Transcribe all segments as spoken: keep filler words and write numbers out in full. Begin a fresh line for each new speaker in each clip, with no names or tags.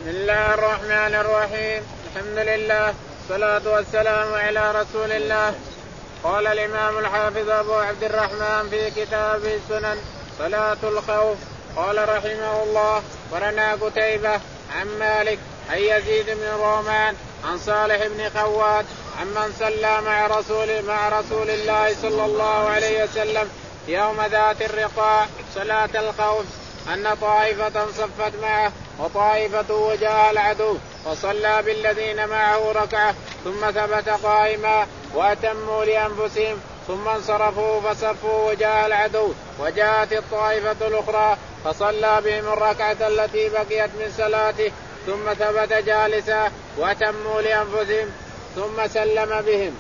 بسم الله الرحمن الرحيم. الحمد لله والصلاة والسلام على رسول الله. قال الإمام الحافظ أبو عبد الرحمن في كتابه السنن صلاة الخوف قال رحمه الله ورنا قتيبة عن مالك عن يزيد بن رومان عن صالح بن خوات عمن صلى مع رسول مع رسول الله صلى الله عليه وسلم يوم ذات الرقاع صلاة الخوف أن طائفة صفت معه وطائفة وجاه العدو وصلى بالذين معه ركعة ثم ثبت قائما وأتموا لأنفسهم ثم انصرفوا فصفوا وجاه العدو وجاءت الطائفة الأخرى فصلى بهم الركعة التي بقيت من صلاته ثم ثبت جالسا وأتموا لأنفسهم ثم سلم بهم.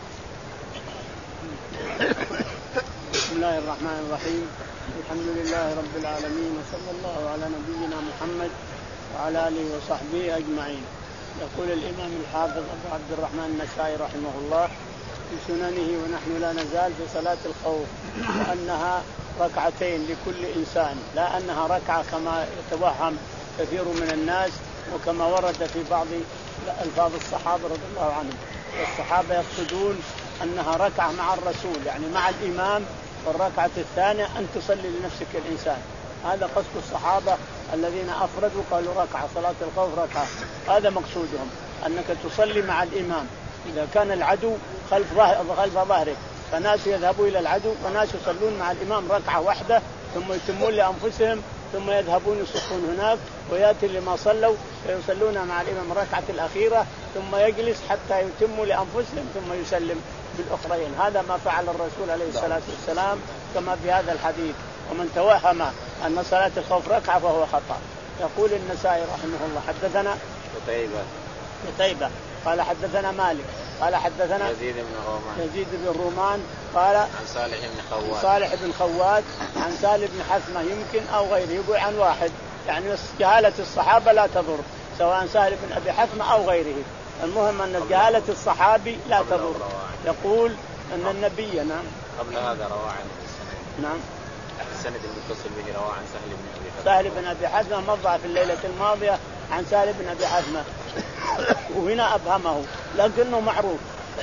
بسم الله الرحمن الرحيم. الحمد لله رب العالمين وصلى الله على نبينا محمد وعلى آله وصحبه أجمعين. يقول الإمام الحافظ أبو عبد الرحمن النسائي رحمه الله في سننه ونحن لا نزال في صلاة الخوف وأنها ركعتين لكل إنسان لا أنها ركعة كما يتوهم كثير من الناس وكما ورد في بعض ألفاظ الصحابة رضي الله عنهم. الصحابة يقصدون أنها ركعة مع الرسول يعني مع الإمام والركعة الثانية أن تصلي لنفسك الإنسان. هذا قصد الصحابة الذين أفردوا قالوا ركعة صلاة الخوف ركعة. هذا مقصودهم أنك تصلي مع الإمام إذا كان العدو خلف خلف ظهرك فناس يذهبوا إلى العدو وناس يصلون مع الإمام ركعة واحدة ثم يتمون لأنفسهم ثم يذهبون يصفون هناك ويأتي لما صلوا فيصلون مع الإمام الركعة الأخيرة ثم يجلس حتى يتموا لأنفسهم ثم يسلم بالأخرين. هذا ما فعل الرسول عليه الصلاة والسلام كما في هذا الحديث. ومن توهم أن صلاة الخوف ركعة فهو خطأ. يقول النسائي رحمه الله حدثنا
قتيبة
قتيبة قال حدثنا مالك قال حدثنا
يزيد بن رومان
يزيد بن رومان قال
عن صالح بن خوات
صالح بن خوات عن سالم بن حثمة يمكن أو غيره يقول عن واحد يعني جهالة الصحابة لا تضر سواء سالم بن أبي حثمة أو غيره. المهم أن جهالة الصحابي لا تضر. يقول أن النبي نعم
قبل هذا روى عنه السند
نعم
السند المتصل به روى عن سهل بن أبي حثمة
سهل بن أبي حثمة مضى في الليلة الماضية عن سهل بن أبي حثمة وهنا أبهمه لكنه معروف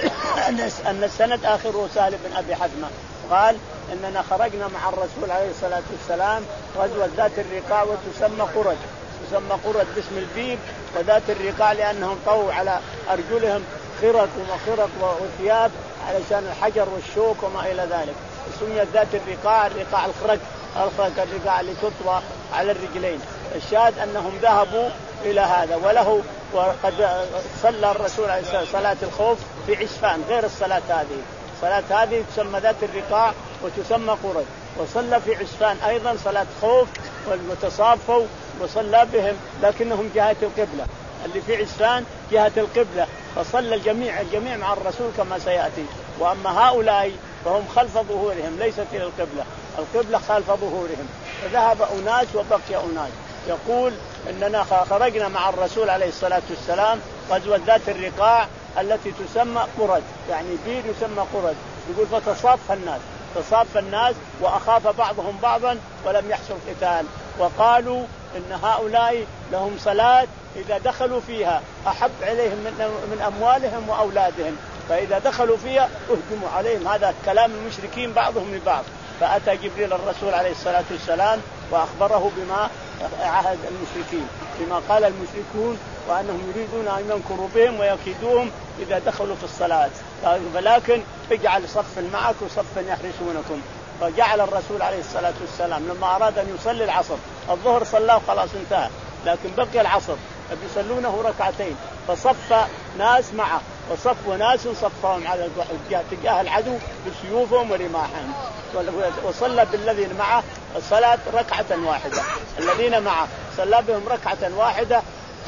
أن السند آخره سهل بن أبي حثمة قال إننا خرجنا مع الرسول عليه الصلاة والسلام غزوة ذات الرقاع وتسمى قرد تسمى قرد باسم البيب وذات الرقاع لأنهم طووا على أرجلهم خرق ومخرق وثياب علشان الحجر والشوك وما إلى ذلك. سميت ذات الرقاع الرقاع الخرق الخرق الرقاع اللي تطوى على الرجلين. الشاهد أنهم ذهبوا إلى هذا وله وقد صلى الرسول عليه الصلاة والسلام صلاة الخوف في عسفان غير الصلاة هذه. صلاة هذه تسمى ذات الرقاع وتسمى قرد وصلى في عسفان أيضا صلاة خوف والمتصافوا وصلى بهم لكنهم جهة القبلة اللي في عسفان جهة القبلة فصلى الجميع الجميع مع الرسول كما سيأتي. وأما هؤلاء فهم خلف ظهورهم ليست إلى القبلة القبلة خلف ظهورهم فذهب أناس وبقي أناس. يقول إننا خرجنا مع الرسول عليه الصلاة والسلام غزوة ذات الرقاع التي تسمى قرد يعني بير يسمى قرد. يقول فتصاف الناس تصاف الناس وأخاف بعضهم بعضا ولم يحصل قتال وقالوا إن هؤلاء لهم صلاة إذا دخلوا فيها أحب عليهم من أموالهم وأولادهم فإذا دخلوا فيها أهجموا عليهم. هذا كلام المشركين بعضهم لبعض. فأتى جبريل الرسول عليه الصلاة والسلام وأخبره بما عهد المشركين بما قال المشركون وأنهم يريدون أن ينكروا بهم ويكيدوهم إذا دخلوا في الصلاة ولكن اجعل صفا معك وصفا يحرسونكم. فجعل الرسول عليه الصلاة والسلام لما أراد أن يصلي العصر الظهر صلاه خلاص انتهى لكن بقي العصر يصلونه ركعتين فصف ناس معه وصف ناس صفهم على تجاه العدو بسيوفهم ورماحهم وصلى بالذين معه الصلاة ركعة واحدة. الذين معه صلى بهم ركعة واحدة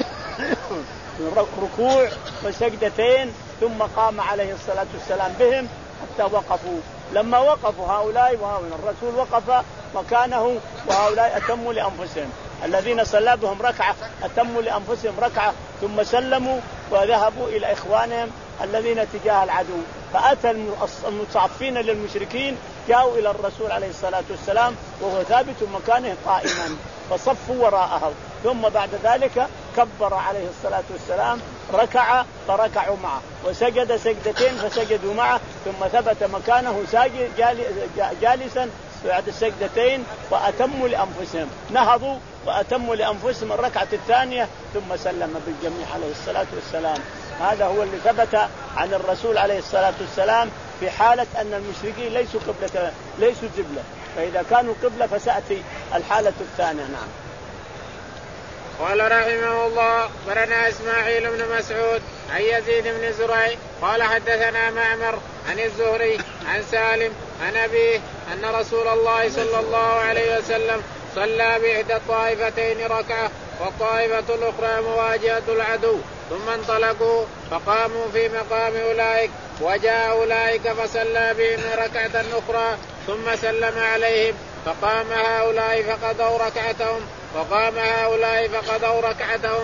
ركوع وسجدتين ثم قام عليه الصلاة والسلام بهم حتى وقفوا. لما وقفوا هؤلاء وهؤلاء الرسول وقف مكانه وهؤلاء أتموا لأنفسهم. الذين صلى بهم ركعة أتموا لأنفسهم ركعة ثم سلموا وذهبوا إلى إخوانهم الذين تجاه العدو. فأتى المصعفين للمشركين جاءوا إلى الرسول عليه الصلاة والسلام وهو ثابت مكانه قائما فصفوا وراءه ثم بعد ذلك كبر عليه الصلاة والسلام، ركع فركعوا معه، وسجد سجدتين فسجدوا معه، ثم ثبت مكانه ساجد جالسا بعد السجدتين، وأتموا لأنفسهم، نهضوا وأتموا لأنفسهم الركعة الثانية ثم سلم بالجميع عليه الصلاة والسلام. هذا هو اللي ثبت عن الرسول عليه الصلاة والسلام في حالة أن المشركين ليسوا قبلة ليسوا قبلة، فإذا كانوا قبلة فسأتي الحالة الثانية. نعم.
قال رحمه الله برنا إسماعيل بن مسعود عن يزيد بن زريع قال حدثنا معمر عن الزهري عن سالم عن أبيه أن رسول الله صلى الله عليه وسلم صلى بإحدى الطائفتين ركعة والطائفة الأخرى مواجهة العدو، ثم انطلقوا فقاموا في مقام أولئك، وجاء أولئك فصلى بهم ركعة أخرى ثم سلم عليهم، فقام هؤلاء فقضوا ركعتهم وقام هؤلاء فقضوا ركعتهم.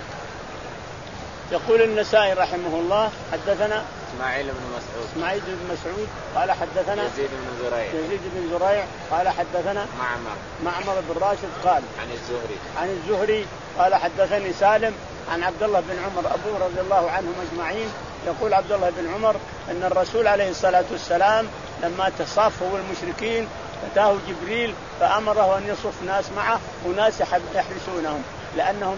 يقول النسائي رحمه الله حدثنا
إسماعيل بن مسعود
إسماعيل بن مسعود قال حدثنا
يزيد بن زريع
يزيد بن زريع قال حدثنا
معمر
معمر بن راشد قال
عن الزهري
عن الزهري قال حدثني سالم عن عبد الله بن عمر أبوه رضي الله عنهم أجمعين. يقول عبد الله بن عمر أن الرسول عليه الصلاة والسلام لما تصافوا المشركين أتاه جبريل فأمره أن يصف ناس معه وناس يحرسونهم، لأنهم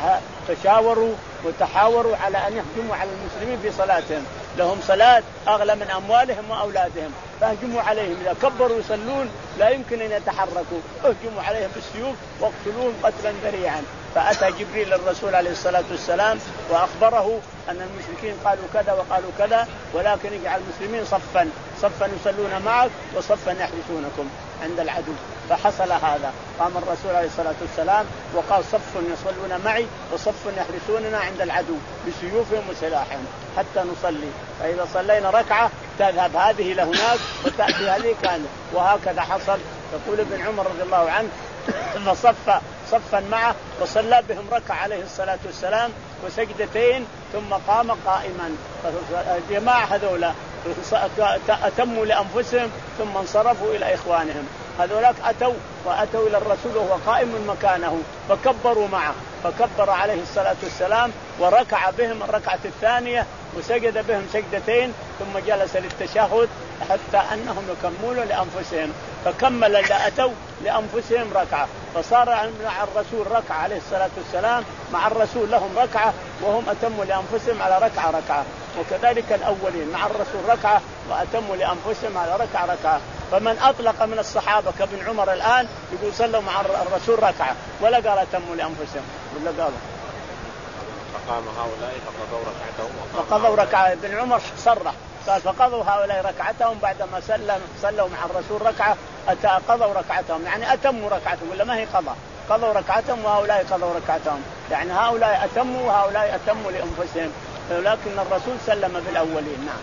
تشاوروا وتحاوروا على أن يهجموا على المسلمين في صلاتهم، لهم صلاة أغلى من أموالهم وأولادهم، فهجموا عليهم، إذا كبروا يصلون لا يمكن أن يتحركوا، اهجموا عليهم بالسيوف واقتلوهم قتلا ذريعا. فأتى جبريل الرسول عليه الصلاة والسلام وأخبره أن المشركين قالوا كذا وقالوا كذا، ولكن اجعل المسلمين صفا صفا يصلون معك وصفا يحرسونكم عند العدو. فحصل هذا، قام الرسول عليه الصلاة والسلام وقال صف يصلون معي وصف يحرسوننا عند العدو بسيوفهم وسلاحهم حتى نصلي، فإذا صلينا ركعة تذهب هذه لهناك وتأتي هذه كانت، وهكذا حصل. يقول ابن عمر رضي الله عنه فصف صفا معه وصلى بهم ركعة عليه الصلاة والسلام وسجدتين ثم قام قائما. الجماعة هذولا أتموا لأنفسهم ثم انصرفوا إلى إخوانهم، هذولاك أتوا وأتوا إلى الرسول وهو قائم مكانه فكبروا معه، فكبر عليه الصلاة والسلام وركع بهم الركعة الثانية وسجد بهم سجدتين ثم جلس للتشهد حتى أنهم يكملوا لأنفسهم، فكمل اللي أتوا لأنفسهم ركعة، فصار مع الرسول ركعة عليه الصلاة والسلام، مع الرسول لهم ركعة وهم أتموا لأنفسهم على ركعة ركعة، وكذلك الأولين مع الرسول ركعة وأتموا لأنفسهم على ركعة ركعة. فمن أطلق من الصحابة كابن عمر الآن يقول صلوا مع الرسول ركعة ولا قال أتموا لأنفسهم ولا قال
فقام هؤلاء فقضوا ركعتهم
فقضوا ركعة. ابن عمر صرح قال فقضوا هؤلاء ركعتهم بعدما سلم صلوا مع الرسول ركعة أتى قضوا ركعتهم، يعني أتموا ركعتهم ولا ما هي قضى، قضوا ركعتهم وهؤلاء قضوا ركعتهم، يعني هؤلاء أتموا وهؤلاء أتموا لأنفسهم، ولكن الرسول سلم بالأولين. نعم.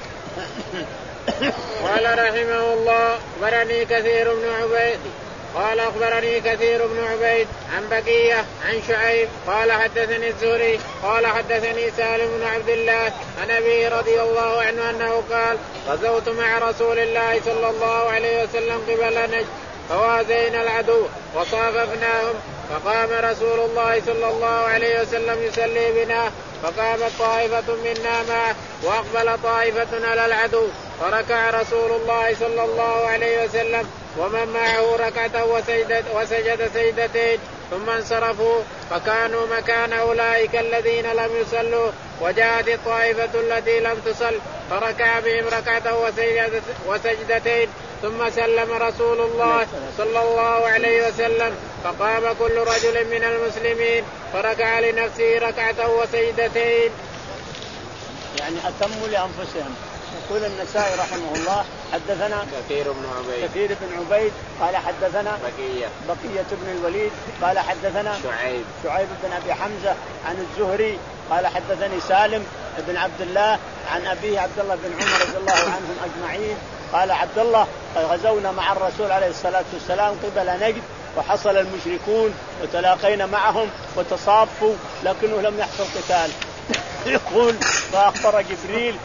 قال رحمه الله أخبرني كثير بن عبيد قال أخبرني كثير بن عبيد عن بقية عن شعيب قال حدثني الزهري قال حدثني سالم بن عبد الله عن أبي رضي الله عنه أنه قال غزوت مع رسول الله صلى الله عليه وسلم قبل نجد فوازينا العدو وصاففناهم، فقام رسول الله صلى الله عليه وسلم يصلي بنا، فقامت طائفة منا معه وأقبل طائفة على العدو، فركع رسول الله صلى الله عليه وسلم ومن معه ركعة وسجد, وسجد سجدتين ثم انصرفوا، فكانوا مكان أولئك الذين لم يصلوا، وجاءت الطائفة التي لم تصل فركع بهم ركعة وسجد وسجدتين ثم سلم رسول الله صلى الله عليه وسلم، فقام كل رجل من المسلمين فركع لنفسه ركعة وسجدتين.
يعني أتموا لأنفسهم. يقول النسائي رحمه الله حدثنا
كثير بن عبيد
كثير بن عبيد قال حدثنا
بقية
بقية بن الوليد قال حدثنا
شعيب
شعيب بن أبي حمزة عن الزهري قال حدثني سالم بن عبد الله عن أبيه عبد الله بن عمر رضي الله عنهم أجمعين قال عبد الله غزونا مع الرسول عليه الصلاة والسلام قبل نجد، وحصل المشركون وتلاقينا معهم وتصافوا لكنه لم يحصل قتال. يقول فأخبر جبريل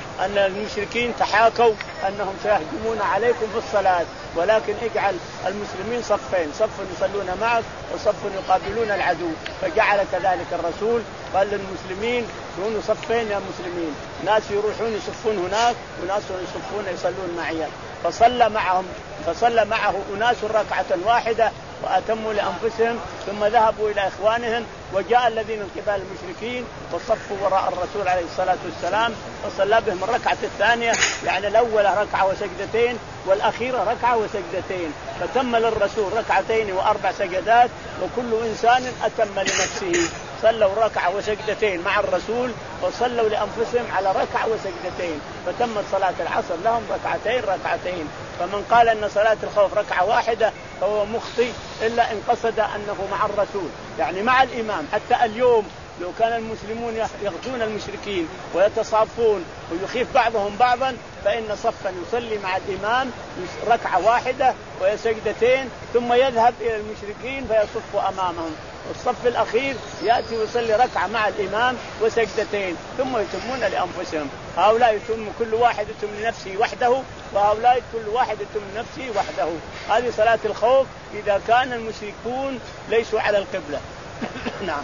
أن المشركين تحاكوا أنهم سيهجمون عليكم في الصلاة، ولكن اجعل المسلمين صفين، صف يصلون معك وصف يقابلون العدو. فجعل كذلك الرسول، قال للمسلمين كونوا صفين يا مسلمين، ناس يروحون يصفون هناك وناس يصفون يصلون معي. فصلى معهم فصلى معه أناس ركعة واحدة وأتموا لأنفسهم، ثم ذهبوا إلى إخوانهم وجاء الذين من قبل المشركين وصفوا وراء الرسول عليه الصلاة والسلام وصلى بهم الركعة الثانية، يعني الأول ركعة وسجدتين والأخيرة ركعة وسجدتين، فتم للرسول ركعتين وأربع سجدات، وكل إنسان أتم لنفسه. صلوا ركعة وسجدتين مع الرسول وصلوا لأنفسهم على ركعة وسجدتين، فتمت صلاة العصر لهم ركعتين ركعتين. فمن قال أن صلاة الخوف ركعة واحدة فهو مخطئ، إلا إن قصد أنه مع الرسول يعني مع الإمام. حتى اليوم لو كان المسلمون يغزون المشركين ويتصافون ويخيف بعضهم بعضا، فإن صفا يصلي مع الإمام ركعة واحدة وسجدتين ثم يذهب إلى المشركين فيصف أمامهم، والصف الأخير يأتي ويصلي ركعة مع الإمام وسجدتين ثم يتمون لأنفسهم. هؤلاء يتم كل واحد يتم لنفسه وحده، وهؤلاء كل واحد يتم لنفسه وحده. هذه صلاة الخوف إذا كان المشركون ليسوا على القبلة. نعم.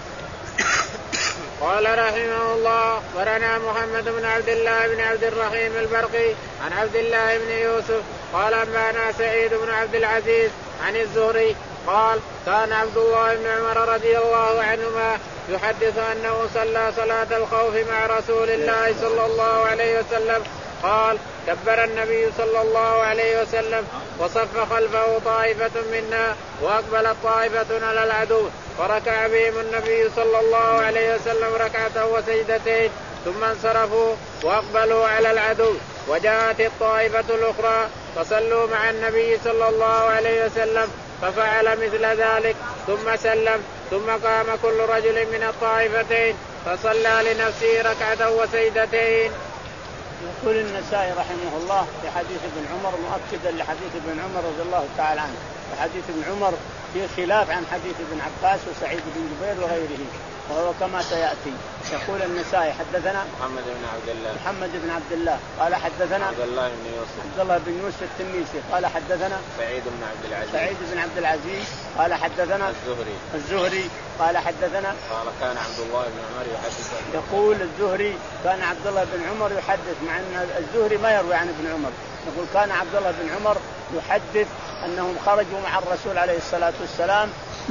قال رحمه الله ورنا محمد بن عبد الله بن عبد الرحيم البرقي عن عبد الله بن يوسف قال أنبأنا سعيد بن عبد العزيز عن الزهري قال كان عبد الله بن عمر رضي الله عنهما يحدث أنه صلى صلاة الخوف مع رسول الله صلى الله عليه وسلم قال كبر النبي صلى الله عليه وسلم وصف خلفه طائفة منا وأقبلت طائفة على العدو، فركع بهم النبي صلى الله عليه وسلم ركعة وسجدتين ثم انصرفوا وأقبلوا على العدو، وجاءت الطائفة الأخرى فصلوا مع النبي صلى الله عليه وسلم ففعل مثل ذلك ثم سلم، ثم قام كل رجل من الطائفتين فصلى لنفسه ركعة وسجدتين.
يقول النسائي رحمه الله في حديث ابن عمر مؤكدا لحديث ابن عمر رضي الله تعالى عنه، وحديث ابن عمر في خلاف عن حديث ابن عباس وسعيد بن جبير وغيره، وهو كما سيأتي. يقول النسائي حدثنا
محمد بن عبد الله
محمد بن عبد الله قال حدثنا
عبد الله بن يوسف
عبد الله بن يوسف التنيسي قال حدثنا
سعيد بن عبد العزيز
سعيد بن عبد العزيز قال حدثنا
الزهري
الزهري قال حدثنا
قال كان عبد الله بن عمر يحدث.
يقول الزهري كان عبد الله بن عمر يحدث، مع ان الزهري ما يروي عن ابن عمر. يقول كان عبد الله بن عمر يحدث انهم خرجوا مع الرسول عليه الصلاة والسلام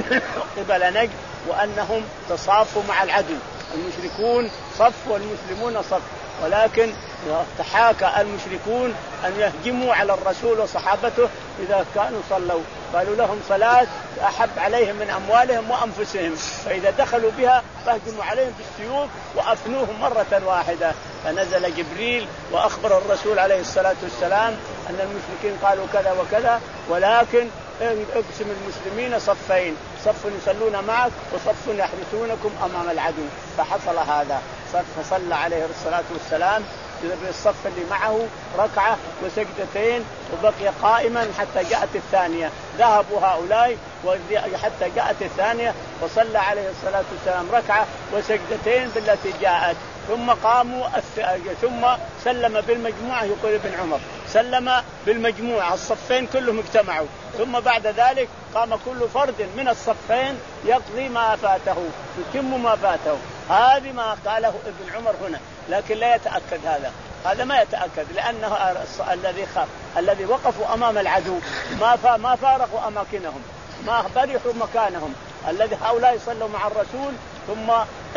قبل نجد وانهم تصافوا مع العدو، المشركون صف والمسلمون صف، ولكن تحاكى المشركون أن يهجموا على الرسول وصحابته إذا كانوا صلوا، قالوا لهم صلاة أحب عليهم من أموالهم وأنفسهم، فإذا دخلوا بها فهجموا عليهم بالسيوف وأفنوهم مرة واحدة. فنزل جبريل وأخبر الرسول عليه الصلاة والسلام أن المشركين قالوا كذا وكذا، ولكن اقسم المسلمين صفين، صف يصلون معك وصف يحرسونكم أمام العدو. فحصل هذا، فصلى عليه الصلاة والسلام بالصف اللي معه ركعة وسجدتين وبقي قائما حتى جاءت الثانية. ذهبوا هؤلاء حتى جاءت الثانية وصلى عليه الصلاة والسلام ركعة وسجدتين بالتي جاءت، ثم قاموا ثم سلم بالمجموعة. يقول ابن عمر سلم بالمجموعة، الصفين كلهم اجتمعوا، ثم بعد ذلك قام كل فرد من الصفين يقضي ما فاته يتم ما فاته. هذه ما قاله ابن عمر هنا، لكن لا يتأكد هذا هذا ما يتأكد، لأنه الذي خاف الذي وقفوا أمام العدو ما ما فارقوا أماكنهم، ما برحوا مكانهم. الذي هؤلاء صلوا مع الرسول ثم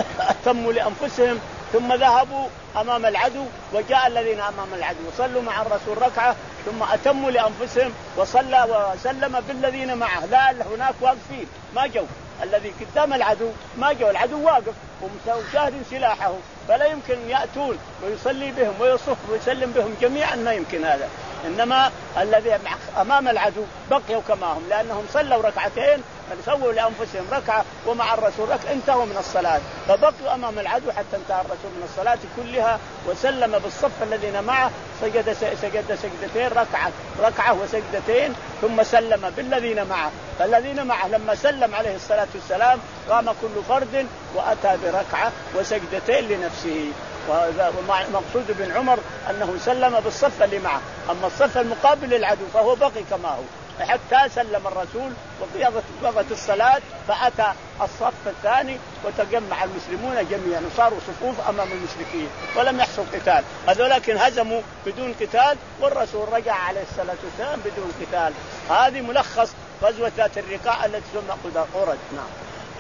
أتموا لأنفسهم ثم ذهبوا أمام العدو، وجاء الذين أمام العدو وصلوا مع الرسول ركعة ثم أتموا لأنفسهم وصلى وسلم بالذين معه. لا هناك واقفين ما جو، الذي قدام العدو ما جو، العدو واقف ومشاهد سلاحه، فلا يمكن يأتون ويصلي بهم ويصف ويسلم بهم جميعا، ما يمكن هذا. إنما الذي أمام العدو بقيوا كما هم، لأنهم صلوا ركعتين سووا لأنفسهم ركعة ومع الرسول ركعة، انتهوا من الصلاة فبقوا أمام العدو حتى انتهى الرسول من الصلاة كلها وسلم بالصف الذين معه، سجد سجد سجدتين ركعة ركعة وسجدتين ثم سلم بالذين معه. فالذين معه لما سلم عليه الصلاة والسلام قام كل فرد وأتى بركعة وسجدتين لنفسه. ومقصود ابن عمر أنه سلم بالصف اللي معه، أما الصف المقابل للعدو فهو بقي كما هو حتى سلم الرسول وقضت الصلاة، فأتى الصف الثاني وتجمع المسلمون جميعا وصاروا صفوف أمام المشركين ولم يحصل قتال، هذولكن هزموا بدون قتال والرسول رجع عليه الصلاة والسلام بدون قتال. هذه ملخص غزوة ذات الرقاع التي تسمى قرد. نعم.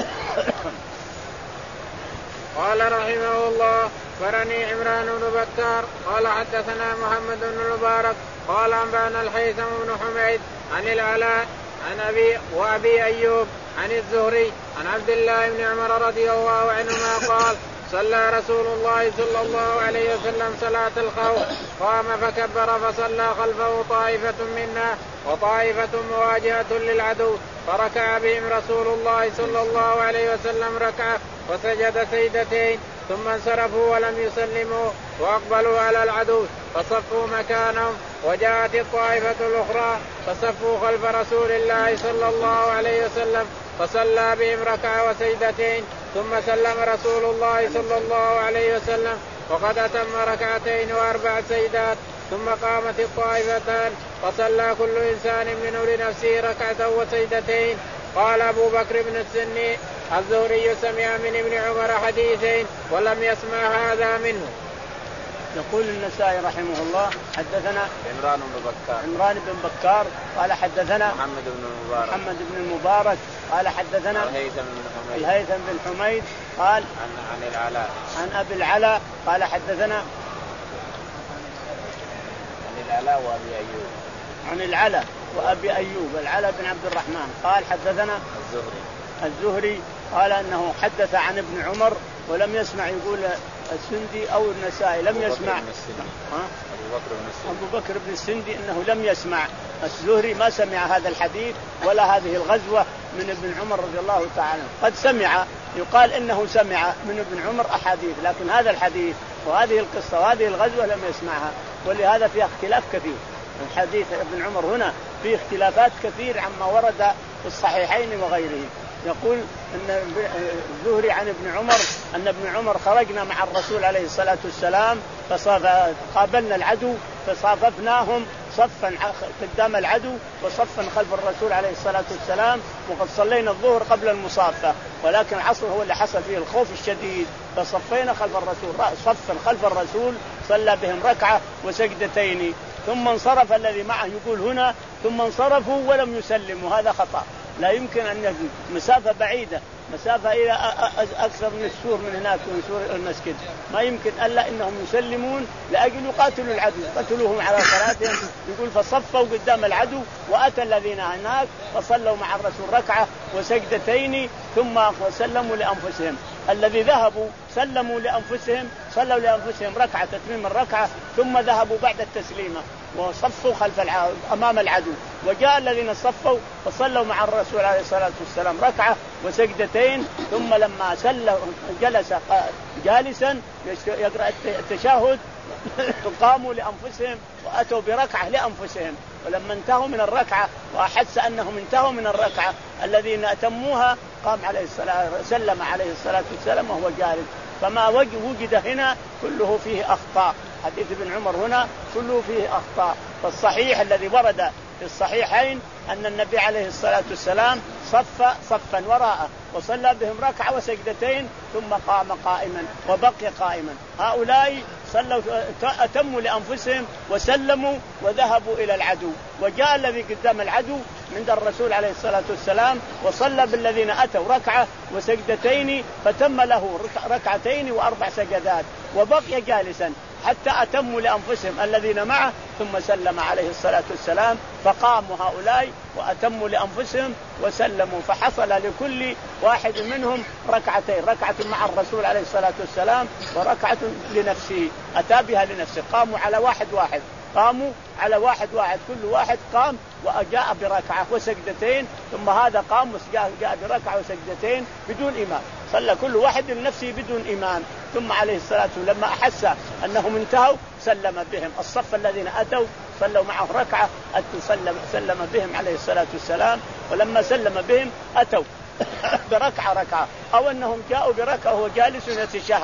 قال رحمه الله فرني عمران بن بكار قال حدثنا محمد بن المبارك قال أنبأنا الهيثم بن حميد عن العلاء عن أبي وأبي أيوب عن الزهري عن عبد الله بن عمر رضي الله عنهما قال صلى رسول الله صلى الله عليه وسلم صلاة الخوف قام فكبر فصلى خلفه طائفة منا وطائفة مواجهة للعدو فركع بهم رسول الله صلى الله عليه وسلم ركعة وسجد سجدتين ثم انصرفوا ولم يسلموا وأقبلوا على العدو فصفوا مكانهم وجاءت الطائفة الأخرى فصفوا خلف رسول الله صلى الله عليه وسلم فصلى بهم ركعة وسجدتين ثم سلم رسول الله صلى الله عليه وسلم وقد أتم ركعتين وأربع سجدات ثم قامت الطائفتان فصلى كل إنسان منه لنفسه ركعة وسجدتين. قال أبو بكر بن السني الزهري سمع من ابن عمر حديثين ولم يسمع هذا منه.
يقول النسائي رحمه الله حدثنا
عمران بن بكار
عمران بن بكار قال حدثنا
محمد بن المبارك
محمد بن المبارك قال حدثنا
الهيثم بن حميد
الهيثم بن حميد قال
عن عن العلاء
عن أبي العلاء قال حدثنا
عن العلاء وأبي أيوب
عن العلاء وأبي أيوب العلاء بن عبد الرحمن قال حدثنا
الزهري
الزهري قال أنه حدث عن ابن عمر ولم يسمع. يقول السندي أو النسائي لم يسمع
أبو بكر بن السندي
أبو بكر بن السندي أنه لم يسمع. الزهري ما سمع هذا الحديث ولا هذه الغزوة من ابن عمر رضي الله تعالى. قد سمع يقال إنه سمع من ابن عمر أحاديث لكن هذا الحديث وهذه القصة وهذه الغزوة لم يسمعها، ولهذا فيها اختلاف كثير. الحديث ابن عمر هنا فيه اختلافات كثير عما ورد في الصحيحين وغيره. يقول ان الزهري عن ابن عمر ان ابن عمر خرجنا مع الرسول عليه الصلاة والسلام فقابلنا العدو فصاففناهم صفا قدام العدو وصفا خلف الرسول عليه الصلاة والسلام وقد صلينا الظهر قبل المصافة، ولكن العصر هو اللي حصل فيه الخوف الشديد فصفينا خلف الرسول صفا خلف الرسول صلى بهم ركعة وسجدتين ثم انصرف الذي معه. يقول هنا ثم انصرفوا ولم يسلموا، هذا خطأ. لا يمكن أن يكون مسافة بعيدة مسافة إلى أكثر من السور من هناك من سور المسجد ما يمكن ألا إنهم يسلمون لأجل يقاتلوا العدو قتلوهم على صلاتهم. يقول فصفوا قدام العدو وأتى الذين هناك فصلوا مع الرسول ركعة وسجدتين ثم سلموا لأنفسهم. الذي ذهبوا سلموا لأنفسهم صلوا لأنفسهم ركعة تتميم الركعة ثم ذهبوا بعد التسليمة وصفوا خلف العدو أمام العدو. وجاء الذين صفوا فصلوا مع الرسول عليه الصلاة والسلام ركعة وسجدتين ثم لما سلم جلس جالسا يقرأ التشهد قاموا لأنفسهم وأتوا بركعة لأنفسهم. ولما انتهوا من الركعة وأحس أنهم انتهوا من الركعة الذين أتموها قام عليه الصلاة سلم عليه الصلاة والسلام وهو جالس. فما وجد هنا كله فيه أخطاء. حديث ابن عمر هنا كله فيه أخطاء. فالصحيح الذي ورد في الصحيحين أن النبي عليه الصلاة والسلام صف صفا وراءه وصلى بهم ركعة وسجدتين ثم قام قائما وبقي قائما. هؤلاء صلوا أتموا لأنفسهم وسلموا وذهبوا إلى العدو. وجاء الذي قدام العدو من الرسول عليه الصلاة والسلام وصلى بالذين أتوا ركعة وسجدتين فتم له ركعتين وأربع سجدات وبقي جالسا حتى أتموا لأنفسهم الذين معه ثم سلم عليه الصلاة والسلام فقاموا هؤلاء وأتموا لأنفسهم وسلموا. فحصل لكل واحد منهم ركعتين، ركعة مع الرسول عليه الصلاة والسلام وركعة لنفسه أتى بها لنفسه. قاموا على واحد واحد قاموا على واحد واحد كل واحد قام وجاء بركعة وسجدتين ثم هذا قام وجاء بركعة وسجدتين بدون إمام. صلى كل واحد لنفسه بدون إمام. ثم عليه الصلاة والسلام لما أحس أنهم انتهوا سلم بهم الصف الذين أتوا صلوا معه ركعة سلم, سلم بهم عليه الصلاة والسلام. ولما سلم بهم أتوا بركعة ركعة أو أنهم جاءوا بركعة وهو جالس يتشهد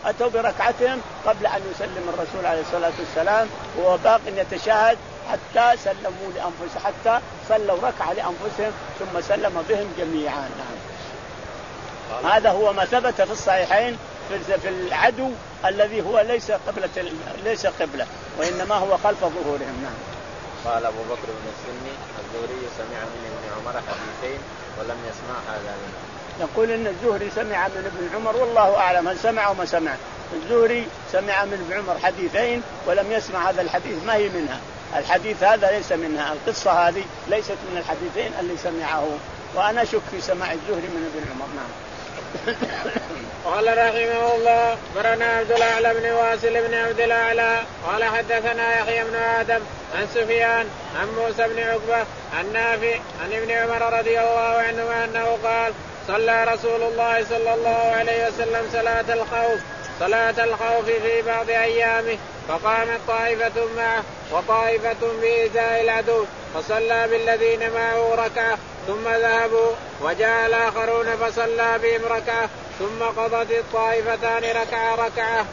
أتوا بركعتهم قبل أن يسلم الرسول عليه الصلاة والسلام، وهو باق يتشهد حتى سلموا لأنفسهم، حتى صلوا ركعة لأنفسهم ثم سلم بهم جميعا. نعم. هذا هو ما ثبت في الصحيحين في العدو الذي هو ليس قبلة ليس قبلة وإنما هو خلف ظهورهم. نعم.
قال أبو بكر بن السني الزهري سمع من ابن عمر حديثين ولم يسمع هذا منه.
يقول إن الزهري سمع من ابن عمر والله أعلم هل سمع وما سمع. الزهري سمع من ابن عمر حديثين ولم يسمع هذا الحديث، ما هي منها الحديث هذا، ليس منها القصة هذه، ليست من الحديثين اللي سمعه، وأنا أشك في سماع الزهري من ابن عمر. نعم.
قال رحمه الله برنا عبد الأعلى بن واصل بن عبد الأعلى قال حدثنا يحيى بن آدم عن سفيان عن موسى بن عقبة عن نافع عن ابن عمر رضي الله عنهما أنه قال صلى رسول الله صلى الله عليه وسلم صلاة الخوف صلاة الخوف في بعض أيامه فقامت طائفة معه وطائفة بإزاء العدو فصلى بالذين معه ركعة ثم ذهبوا وجاء الآخرون فصلى بهم ركعة ثم قضت الطائفتان ركعة ركعة.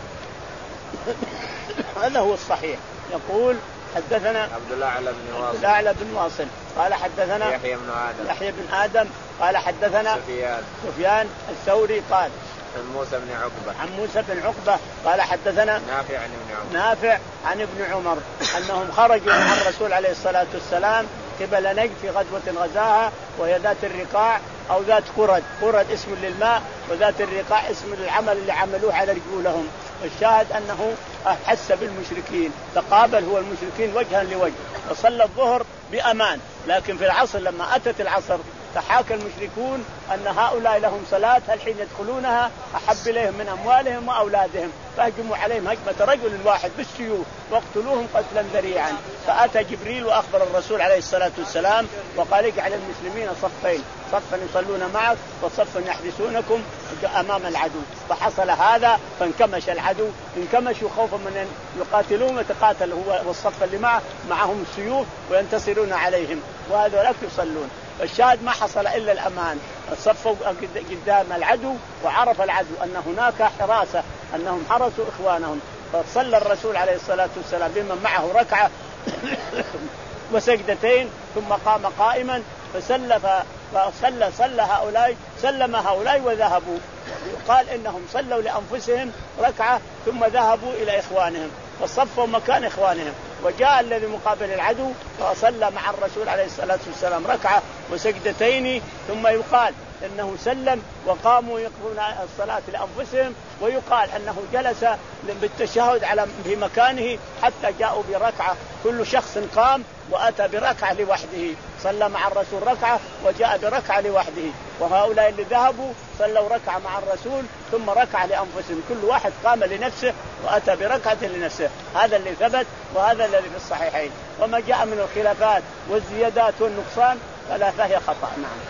هذا هو الصحيح. يقول حدثنا
عبد الأعلى بن واصل
عبد الأعلى بن واصل قال حدثنا
يحيى بن آدم
يحيى بن آدم قال حدثنا
سفيان
سفيان الثوري قال
عن موسى بن عقبة
عن موسى بن عقبة قال حدثنا
نافع عن ابن عمر
نافع عن ابن عمر أنهم خرجوا مع الرسول عليه الصلاة والسلام قبل نجد في غزوة غزاها وهي ذات الرقاع أو ذات قرد، قرد اسم للماء وذات الرقاع اسم للعمل اللي عملوه على رجولهم. الشاهد أنه أحس بالمشركين، تقابل هو المشركين وجها لوجه وصلى الظهر بأمان. لكن في العصر لما أتت العصر تحاكى المشركون أن هؤلاء لهم صلاة الحين يدخلونها أحب إليهم من أموالهم وأولادهم، فهجموا عليهم هجمة رجل واحد بالسيوف واقتلوهم قتلا ذريعا. فأتى جبريل وأخبر الرسول عليه الصلاة والسلام وقال اجعل المسلمين صفين، صفا يصلون معك وصفا يحبسونكم أمام العدو. فحصل هذا فانكمش العدو، انكمشوا خوفا من أن يقاتلون وتقاتل هو والصف اللي معه معهم السيوف وينتصرون عليهم وهذولاك يصلون. الشاهد ما حصل إلا الأمان، صفوا قدام العدو وعرف العدو أن هناك حراسة أنهم حرسوا إخوانهم. فصلى الرسول عليه الصلاة والسلام بمن معه ركعة وسجدتين ثم قام قائما فسلف فصلى صلى هؤلاء سلم هؤلاء وذهبوا. قال إنهم صلوا لأنفسهم ركعة ثم ذهبوا إلى إخوانهم وصفوا مكان إخوانهم. وجاء الذي مقابل العدو فصلى مع الرسول عليه الصلاة والسلام ركعة وسجدتين ثم يقال إنه سلم وقاموا يقضون الصلاة لأنفسهم، ويقال أنه جلس بالتشهد على في مكانه حتى جاءوا بركعة، كل شخص قام وأتى بركعة لوحده، صلى مع الرسول ركعة وجاء بركعة لوحده. وهؤلاء اللي ذهبوا صلوا ركعة مع الرسول ثم ركعة لأنفسهم، كل واحد قام لنفسه وأتى بركعة لنفسه. هذا اللي ثبت وهذا الذي في الصحيحين. وما جاء من الخلافات والزيادات والنقصان فلا فهي خطأ. نعم.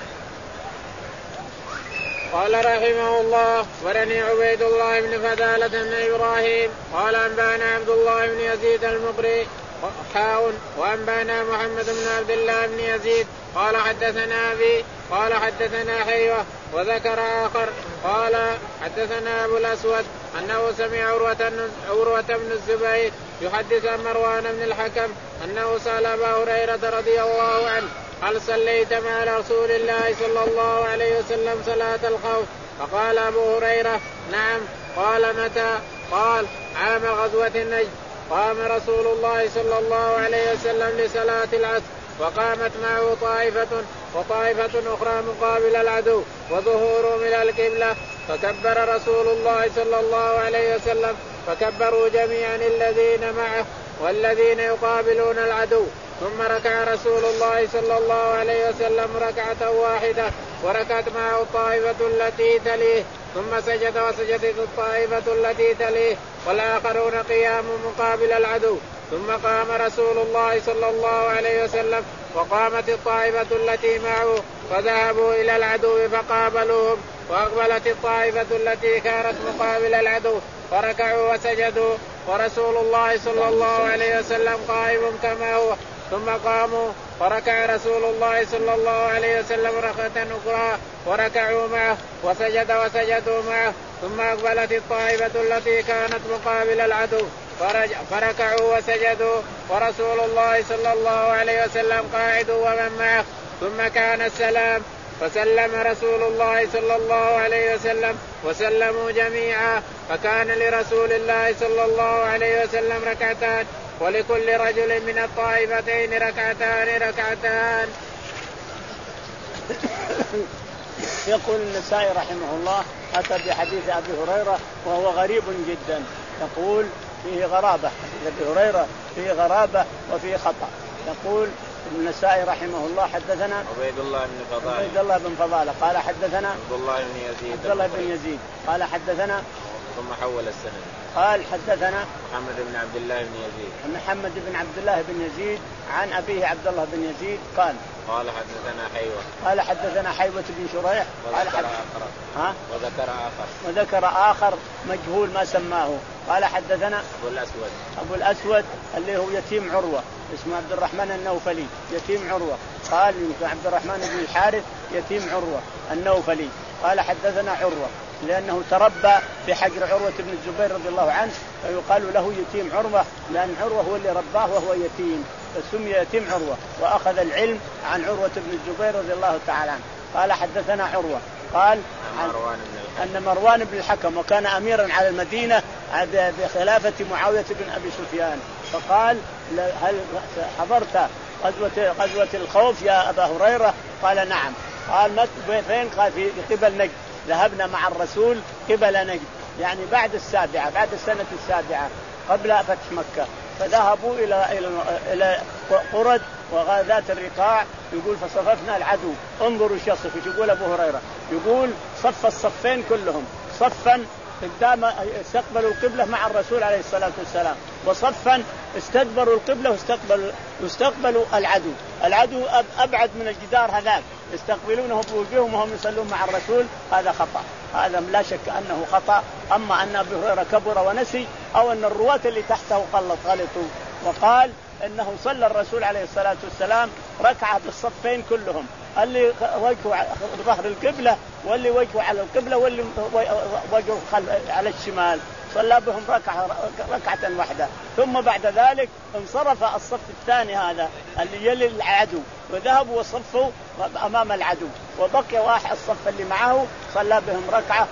قال رحمه الله ورني عبيد الله بن فدالة بن إبراهيم قال أنبانا عبد الله بن يزيد المقري حاون وأنبانا محمد بن عبد الله بن يزيد قال حدثنا أبي قال حدثنا حيوة وذكر آخر قال حدثنا أبو الأسود أنه سمع عروة بن الزبير يحدث عن مروان بن الحكم أنه سأل أبا هريرة رضي الله عنه هل صليت مع رسول الله صلى الله عليه وسلم صلاة الخوف؟ فقال أبو هريرة نعم. قال متى؟ قال عام غزوة النجد. قام رسول الله صلى الله عليه وسلم لصلاة العصر وقامت معه طائفة وطائفة أخرى مقابل العدو وظهور من القبلة فكبر رسول الله صلى الله عليه وسلم فكبروا جميعا الذين معه والذين يقابلون العدو. ثم ركع رسول الله صلى الله عليه وسلم ركعة واحدة وركعت معه الطائفة التي تليه ثم سجد وسجدت الطائفة التي تليه والآخرون قيام مقابل العدو. ثم قام رسول الله صلى الله عليه وسلم وقامت الطائفة التي معه فذهبوا إلى العدو فقابلوهم وأقبلت الطائفة التي كانت مقابل العدو فركعوا وسجدوا ورسول الله صلى الله عليه وسلم قائم كما هو. ثم قاموا وركع رسول الله صلى الله عليه وسلم ركعة أخرى وركعوا معه وسجد وسجدوا معه ثم أقبلت الطائفة التي كانت مقابل العدو فركعوا وسجدوا ورسول الله صلى الله عليه وسلم قاعد ومن معه. ثم كان السلام فسلم رسول الله صلى الله عليه وسلم وسلموا جميعا. فكان لرسول الله صلى الله عليه وسلم ركعتان ولكل رجل من الطائفتين ركعتان ركعتان.
يقول النسائي رحمه الله أتى بحديث أبي هريرة وهو غريب جدا، يقول فيه غرابة، حديث أبي هريرة فيه غرابة وفيه خطأ. يقول النسائي رحمه الله حدثنا
عبيد الله بن فضالة
عبيد الله بن فضالة قال حدثنا
عبد الله بن يزيد
عبد الله بن يزيد قال حدثنا
ثم حول السند
قال حدثنا
محمد بن عبد الله بن يزيد
محمد بن عبد الله بن يزيد عن أبيه عبد الله بن يزيد قال
قال حدثنا حيوة
قال حدثنا حيوة بن شريح قال
وذكر آخر
ها
وذكر آخر
وذكر آخر مجهول ما سماه. قال حدثنا
أبو الأسود
أبو الأسود اللي هو يتيم عروة اسمه عبد الرحمن النوفلي يتيم عروة. قال عبد الرحمن بن الحارث يتيم عروة النوفلي. قال حدثنا عروة لأنه تربى في حجر عروة بن الزبير رضي الله عنه فيقال له يتيم عروة لأن عروة هو اللي رباه وهو يتيم فسمي يتيم عروة وأخذ العلم عن عروة بن الزبير رضي الله تعالى عنه. قال حدثنا عروة قال أن مروان بن الحكم وكان أميرا على المدينة بخلافة معاوية بن أبي سفيان فقال هل حضرت غزوة غزوة الخوف يا أبا هريرة؟ قال نعم. قال فين؟ قال في قبل نجد، ذهبنا مع الرسول قبل نجد يعني بعد السابعة بعد السنة السابعة قبل فتح مكة. فذهبوا إلى إلى إلى قرد وغازات الرقاع. يقول فصففنا العدو. انظروا الشصف يقول أبو هريرة يقول صف الصفين كلهم صفا قدام استقبلوا القبلة مع الرسول عليه الصلاة والسلام وصفا استدبروا القبلة واستقبلوا واستقبلوا العدو. العدو أبعد من الجدار هذاك يستقبلونه بوجوههم وهم يصلون مع الرسول. هذا خطأ، هذا لا شك أنه خطأ. أما أن أبي هريرة كبر ونسي أو أن الرواة اللي تحته غلط غلطوا. وقال إنه صلى الرسول عليه الصلاة والسلام ركعة بالصفين كلهم اللي وجهه ظهر القبلة واللي وجهه على القبلة واللي وجهه على الشمال صلى بهم ركعة ركعة واحدة. ثم بعد ذلك انصرف الصف الثاني هذا اللي يلي العدو وذهبوا وصفوا أمام العدو وبقي واحد الصف اللي معه صلى بهم ركعة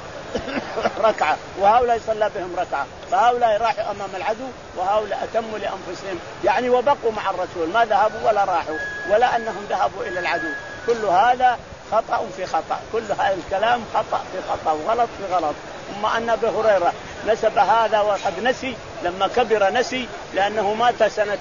ركعة وهؤلاء صلى بهم ركعة. فهؤلاء راحوا أمام العدو وهؤلاء أتموا لأنفسهم يعني وبقوا مع الرسول ما ذهبوا ولا راحوا ولا أنهم ذهبوا إلى العدو. كل هذا خطأ في خطأ، كل هذا الكلام خطأ في خطأ وغلط في غلط. أما أن أبي هريرة نسب هذا وقد نسي لما كبر نسي لأنه مات سنة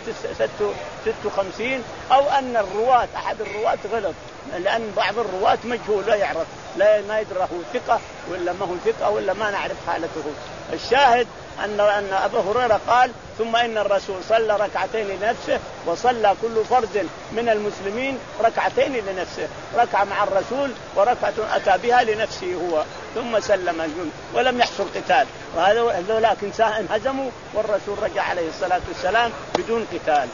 ست وخمسين أو أن الرواة أحد الرواة غلط لأن بعض الرواة مجهول لا يعرف لا ما يدره ثقة ولا ما هو ثقة ولا ما نعرف حالته. الشاهد أن أن أبا هريرة قال ثم إن الرسول صلى ركعتين لنفسه وصلى كل فرد من المسلمين ركعتين لنفسه، ركعة مع الرسول وركعة أتى بها لنفسه هو ثم سلم الجند ولم يحصل قتال. وهذا لكن انهزموا والرسول رجع عليه الصلاة والسلام بدون قتال.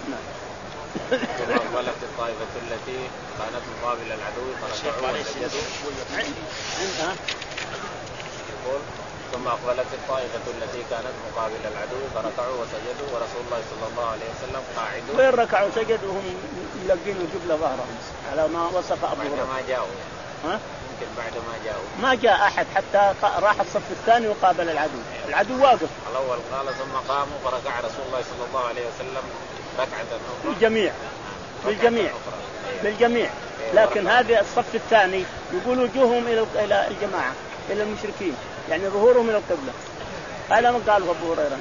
ثم أقبلت الطائفة التي كانت مقابل العدو فركعوا وسجدوا
عندها
يقول ثم أقبلت الطائفة التي كانت مقابل العدو فركعوا وسجدوا ورسول الله صلى الله عليه وسلم قاعد.
وين ركعوا وسجدوا وهم ملقين القبلة ظهرهم على ما وصف أبو هريرة؟
بعد ما جاءوا
ها؟
يمكن بعد ما جاءوا
ما جاء أحد حتى راح الصف الثاني وقابل العدو، العدو واقف.
الأول قال ثم قاموا فركع رسول الله صلى الله عليه وسلم ركعة أخرى
بالجميع بالجميع بالجميع. لكن هذا الصف الثاني يقول وجوههم إلى إلى الجماعة إلى المشركين يعني ظهورهم إلى القبلة. هذا ما قاله أبو هريرة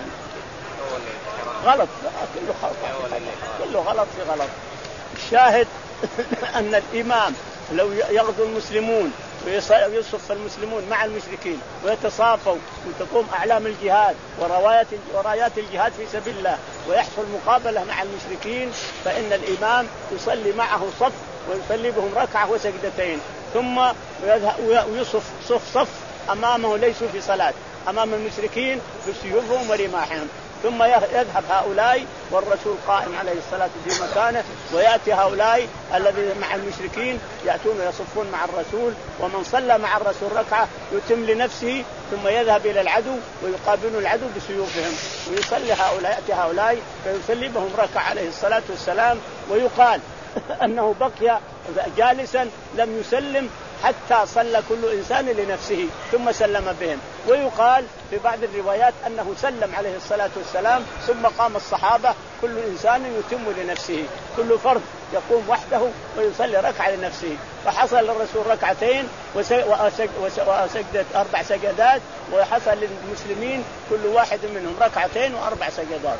غلط كله خطأ كله غلط في غلط. الشاهد أن الإمام لو يغزو المسلمون ويصف المسلمون مع المشركين ويتصافوا وتقوم أعلام الجهاد ورايات ورايات الجهاد في سبيل الله ويحصل مقابلة مع المشركين فإن الإمام يصلي معه صف ويصلي بهم ركعة وسجدتين ثم ويصف صف صف أمامه ليسوا في صلاة أمام المشركين بسيوفهم ورماحهم ثم يذهب هؤلاء والرسول قائم عليه الصلاة في مكانه، ويأتي هؤلاء الذين مع المشركين يأتون يصفون مع الرسول، ومن صلى مع الرسول ركعة يتم لنفسه، ثم يذهب إلى العدو ويقابلون العدو بسيوفهم، ويصلي هؤلاء يأتي هؤلاء فيصلي بهم ركعة عليه الصلاة والسلام. ويقال أنه بقي جالسا لم يسلم حتى صلى كل إنسان لنفسه ثم سلم بهم. ويقال في بعض الروايات أنه سلم عليه الصلاة والسلام ثم قام الصحابة كل إنسان يتم لنفسه، كل فرد يقوم وحده ويصلي ركعة لنفسه. فحصل للرسول ركعتين وسجدت أربع سجدات، وحصل للمسلمين كل واحد منهم ركعتين وأربع سجدات.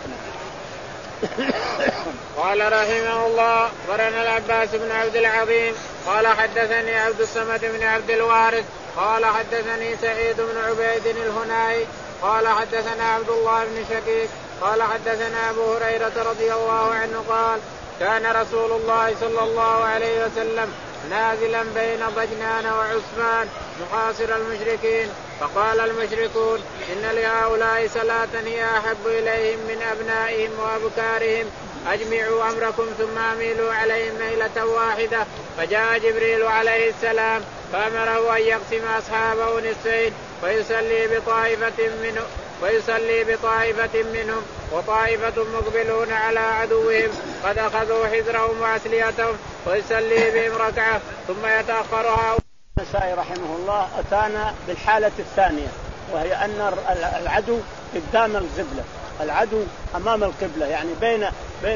قال رحمه الله قرن العباس بن عبد العظيم قال حدثني عبد الصمد بن عبد الوارث قال حدثني سعيد بن عبيد الهنائي قال حدثنا عبد الله بن شقيق قال حدثنا أبو هريرة رضي الله عنه قال كان رسول الله صلى الله عليه وسلم نازلا بين ضجنان وعثمان محاصر المشركين، فقال المشركون إن لهؤلاء صلاة هي أحب إليهم من أبنائهم وأبكارهم، أجمعوا أمركم ثم أميلوا عليهم ميلة واحدة. فجاء جبريل عليه السلام فأمره أن يقسم أصحابه نصفين ويصلي بطائفة منهم ويصلي بطائفة منهم وطائفة مقبلون على عدوهم قد أخذوا حذرهم وأسلحتهم ويصلي بهم ركعة ثم يتأخرها.
النسائي رحمه الله أتانا بالحالة الثانية، وهي أن العدو قدام القبلة، العدو أمام القبلة، يعني بين بين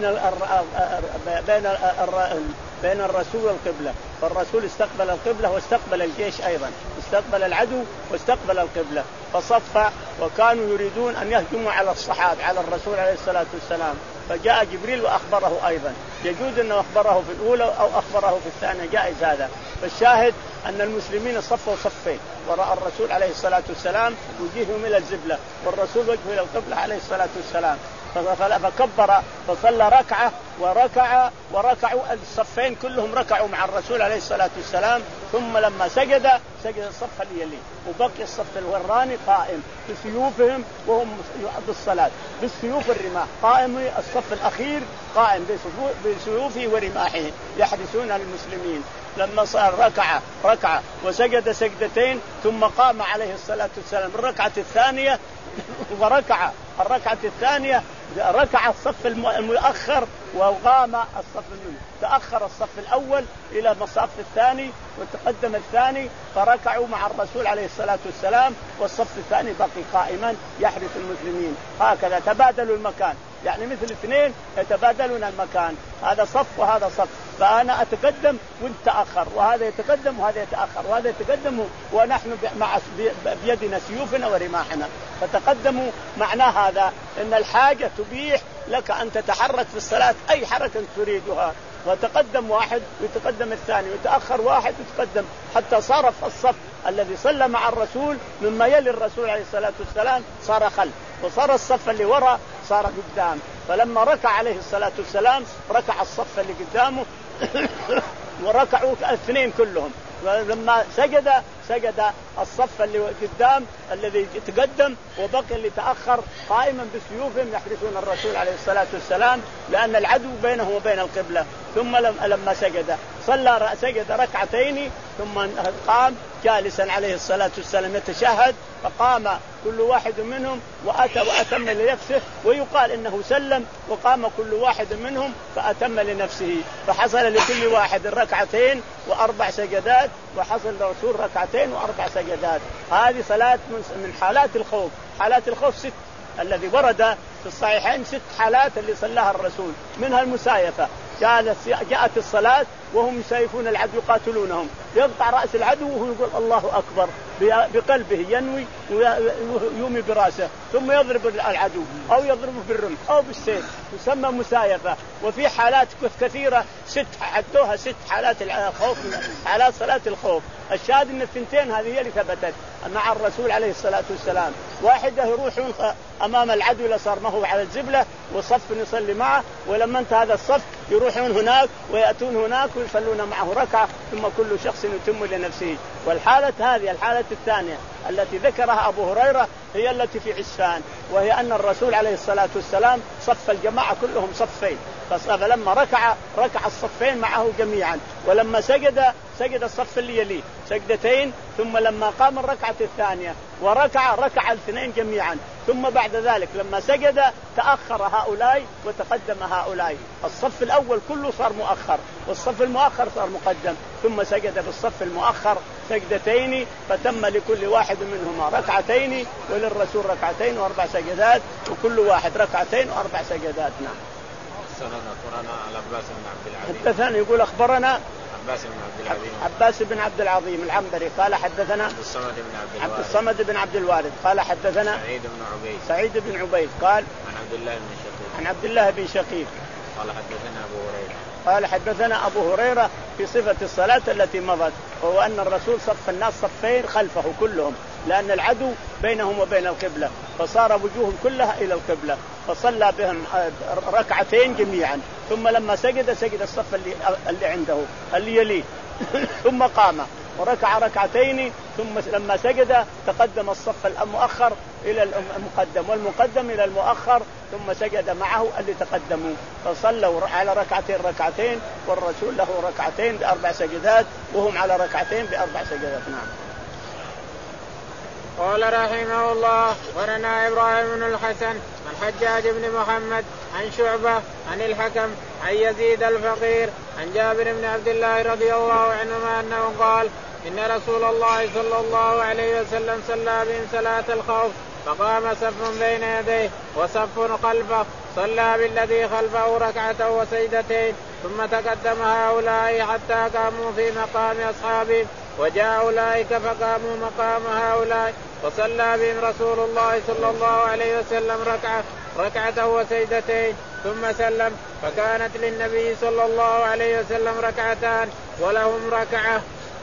بين بين الرسول والقبلة، فالرسول استقبل القبلة واستقبل الجيش أيضا، استقبل العدو واستقبل القبلة، فصف، وكانوا يريدون أن يهجموا على الصحابة على الرسول عليه الصلاة والسلام، فجاء جبريل وأخبره أيضا، يجوز أنه أخبره في الأولى أو أخبره في الثانية، جائز هذا. فالشاهد أن المسلمين صفوا صفين وراء الرسول عليه الصلاة والسلام وجههم إلى الزبلة، والرسول وجهه إلى القبلة عليه الصلاة والسلام، فكبر فصلى ركعة وركع وركعوا الصفين كلهم ركعوا مع الرسول عليه الصلاة والسلام، ثم لما سجد سجد الصف اللي يليه، وبقي الصف الوراني قائم بسيوفهم وهم بالصلاة بالسيوف الرماح، قائم الصف الأخير قائم بسيوفه ورماحه يحرسون المسلمين. لما صار ركعة ركعة وسجد سجدتين ثم قام عليه الصلاة والسلام الركعة الثانية وركع الركعة الثانية، ركع الصف المؤخر وقام الصف المؤخر، تأخر الصف الأول إلى مصاف الثاني وتقدم الثاني، فركعوا مع الرسول عليه الصلاة والسلام، والصف الثاني بقي قائما يحرس المسلمين. هكذا تبادلوا المكان، يعني مثل اثنين يتبادلون المكان، هذا صف وهذا صف، فأنا أتقدم وانت تأخر، وهذا يتقدم وهذا يتأخر، وهذا يتقدم ونحن مع بيدنا سيوفنا ورماحنا، فتقدموا. معناه هذا أن الحاجة تبيح لك أن تتحرك في الصلاة أي حركة تريدها، وتقدم واحد ويتقدم الثاني وتأخر واحد ويتقدم، حتى صار الصف الذي صلى مع الرسول مما يلي الرسول عليه الصلاة والسلام صار خلف، وصار الصف اللي وراء صار قدام. فلما ركع عليه الصلاة والسلام ركع الصف اللي قدامه وركعوا الاثنين كلهم، ولما سجد سجد الصف اللي قدام الذي تقدم، وبقي اللي تأخر قائما بسيوفهم يحرسون الرسول عليه الصلاة والسلام، لأن العدو بينه وبين القبلة. ثم لما سجد صلى سجد ركعتين ثم قام جالسا عليه الصلاة والسلام يتشهد، فقام كل واحد منهم وأتى وأتم لنفسه، ويقال إنه سلم وقام كل واحد منهم فأتم لنفسه، فحصل لكل واحد ركعتين وأربع سجدات، وحصل للرسول ركعتين وأربع سجدات. هذه صلاة من حالات الخوف. حالات الخوف ست الذي ورد في الصحيحين، ست حالات اللي صلاها الرسول، منها المسايفة، جاءت الصلاة وهم يسايفون العدو يقاتلونهم، يقطع رأس العدو وهو يقول الله أكبر بقلبه، ينوي ويومي براسه، ثم يضرب العدو أو يضربه بالرمح أو بالسيف، تسمى مسايفة. وفي حالات كثيرة ست عدوها ست حالات الخوف، حالات صلاة الخوف. الشاهد ان الثنتين هذه هي اللي ثبتت مع الرسول عليه الصلاة والسلام، واحدة يروحون أمام العدو إلى صار ما هو على الزبلة وصف يصلي معه، ولما انتهى هذا الصف يروحون هناك ويأتون هناك يصلون معه ركعة ثم كل شخص يتم لنفسه. والحالة هذه الحالة الثانية التي ذكرها أبو هريرة هي التي في عسفان، وهي أن الرسول عليه الصلاة والسلام صف الجماعة كلهم صفين، فلما ركع ركع الصفين معه جميعا، ولما سجد سجد الصف اللي يليه سجدتين، ثم لما قام الركعة الثانية وركع ركع الاثنين جميعا، ثم بعد ذلك لما سجد تأخر هؤلاء وتقدم هؤلاء. الصف الأول كله صار مؤخر والصف المؤخر صار مقدم، ثم سجد بالصف المؤخر سجدتين، فتم لكل واحد منهما ركعتين، وللرسول ركعتين وأربع سجدات، وكل واحد ركعتين وأربع سجدات. نعم.
أخبرنا عباس بن عبد العظيم.
حدثنا يقول أخبرنا
عباس بن عبد العظيم.
عباس بن عبد العظيم العنبري قال حدثنا
عبد الصمد بن عبد الوارث.
عبد الصمد بن عبد الوارث قال حدثنا
سعيد بن عبيد.
سعيد بن عبيد قال
عن عبد الله بن شقيق.
عن عبد الله بن شقيق
قال حدثنا أبو هريرة.
قال حدثنا أبو هريرة في صفة الصلاة التي مضت، وهو أن الرسول صف الناس صفين خلفه كلهم، لأن العدو بينهم وبين القبلة، فصار وجوههم كلها إلى القبلة، فصلى بهم ركعتين جميعا، ثم لما سجد سجد الصف اللي, اللي عنده اللي يليه ثم قام وركع ركعتين، ثم لما سجد تقدم الصف المؤخر إلى المقدم والمقدم إلى المؤخر، ثم سجد معه اللي تقدموا، فصلوا على ركعتين ركعتين، والرسول له ركعتين بأربع سجدات، وهم على ركعتين بأربع سجدات. نعم.
قال رحمه الله ورنا إبراهيم بن الحسن عن حجاج بن محمد عن شعبة عن الحكم عن يزيد الفقير عن جابر بن عبد الله رضي الله عنهما أنه قال إن رسول الله صلى الله عليه وسلم صلى بهم صلاة الخوف، فقام صف بين يديه وصف خلفه، صلى بالذي خلفه ركعة وسجدتين، ثم تقدم هؤلاء حتى قاموا في مقام أصحابهم، وجاء أولئك فقاموا مقام هؤلاء، وصلى بهم رسول الله صلى الله عليه وسلم ركعة ركعة وسجدتين ثم سلم، فكانت للنبي صلى الله عليه وسلم ركعتان ولهم ركعة.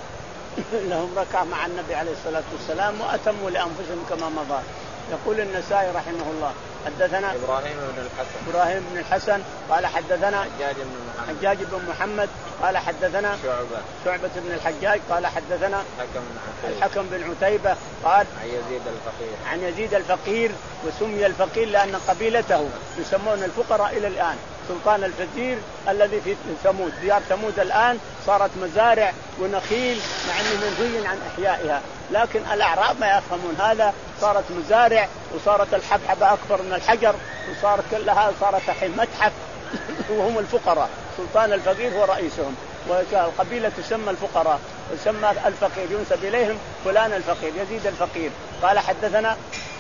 لهم ركعة مع النبي عليه الصلاة والسلام، وأتموا لأنفسهم كما مضى. يقول النسائي رحمه الله حدثنا
إبراهيم بن الحسن
إبراهيم بن الحسن قال حدثنا
حجاج بن محمد
حجاج بن محمد قال حدثنا
شعبة
شعبة بن الحجاج قال حدثنا
الحكم بن
الحكم بن عتيبة قال
عن يزيد الفقير
عن يزيد الفقير، وسمي الفقير لأن قبيلته يسمون الفقراء إلى الآن، سلطان الفقير الذي في ثمود، ديار ثمود الآن صارت مزارع ونخيل مع أنه منهي عن إحيائها، لكن الأعراب ما يفهمون هذا، صارت مزارع وصارت الحبحبة أكبر من الحجر، وصارت كلها صارت الحين متحف وهم الفقراء، سلطان الفقير هو رئيسهم، والقبيلة تسمى الفقراء وتسمى الفقير، ينسب إليهم فلان الفقير يزيد الفقير. قال حدثنا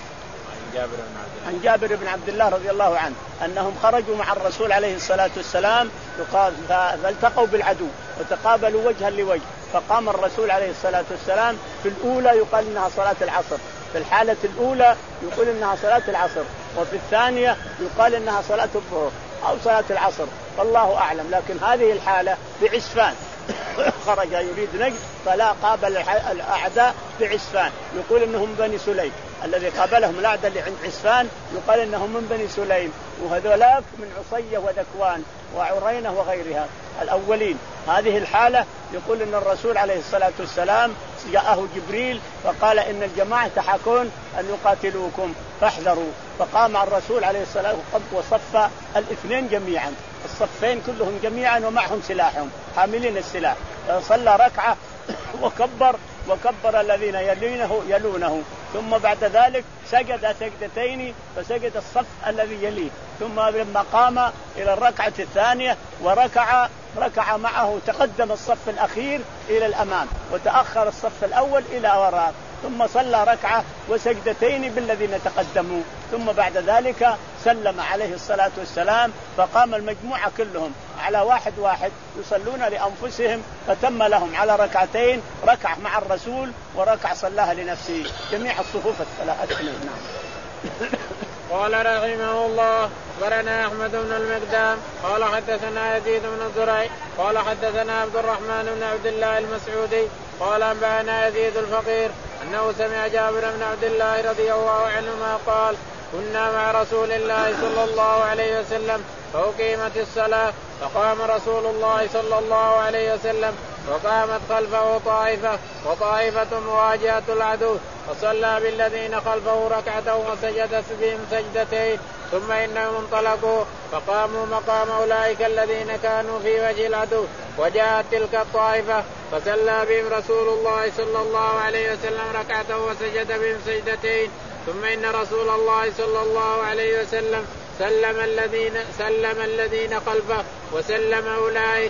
جابر بن عبد الله
عن جابر بن عبد الله رضي الله عنه أنهم خرجوا مع الرسول عليه الصلاة والسلام فالتقوا بالعدو وتقابلوا وجها لوجه، فقام الرسول عليه الصلاة والسلام في الأولى يقال إنها صلاة العصر، في الحالة الأولى يقول إنها صلاة العصر، وفي الثانية يقال إنها صلاة الظهر أو صلاة العصر، والله أعلم، لكن هذه الحالة بعسفان خرج يريد نجد فلا قابل الأعداء بعسفان، يقول إنهم بني سليم، الذي قابلهم الأعداء اللي عند عسفان يقال إنهم من بني سليم، وهذولاك من عصية وذكوان وعرينة وغيرها الأولين. هذه الحالة يقول إن الرسول عليه الصلاة والسلام جاءه جبريل فقال إن الجماعة تحاكون أن يقاتلوكم فاحذروا، فقام الرسول عليه الصلاة والسلام وصف الاثنين جميعا، الصفين كلهم جميعا ومعهم سلاحهم حاملين السلاح، صلى ركعة وكبر وكبر الذين يلونه يلونه، ثم بعد ذلك سجد سجدتين، فسجد الصف الذي يليه، ثم لما قام إلى الركعة الثانية وركع ركع معه، تقدم الصف الأخير إلى الأمام وتأخر الصف الأول إلى وراء، ثم صلى ركعة وسجدتين بالذين تقدموا، ثم بعد ذلك سلم عليه الصلاة والسلام، فقام المجموعة كلهم على واحد واحد يصلون لأنفسهم، فتم لهم على ركعتين، ركع مع الرسول وركع صلاها لنفسه، جميع الصفوف الثلاثة.
قال رحمه الله أخبرنا أحمد بن المقدام قال حدثنا يزيد بن زريع قال حدثنا عبد الرحمن بن عبد الله المسعودي قال أنبأنا يزيد الفقير أنه سمع جابر بن عبد الله رضي الله عنهما قال كنا مع رسول الله صلى الله عليه وسلم فأقيمت الصلاة فقام رسول الله صلى الله عليه وسلم وقامت خلفه طائفة وطائفة مواجهة العدو فصلى بالذين خلفه ركعة وسجد بهم سجدتين ثم إنهم انطلقوا فقاموا مقام أولئك الذين كانوا في وجه العدو وجاءت تلك الطائفة فصلى بهم رسول الله صلى الله عليه وسلم ركعة وسجد بهم سجدتين ثم إن رسول الله صلى الله عليه وسلم سلم الذين سلم الذين خلفه وسلم أولئك.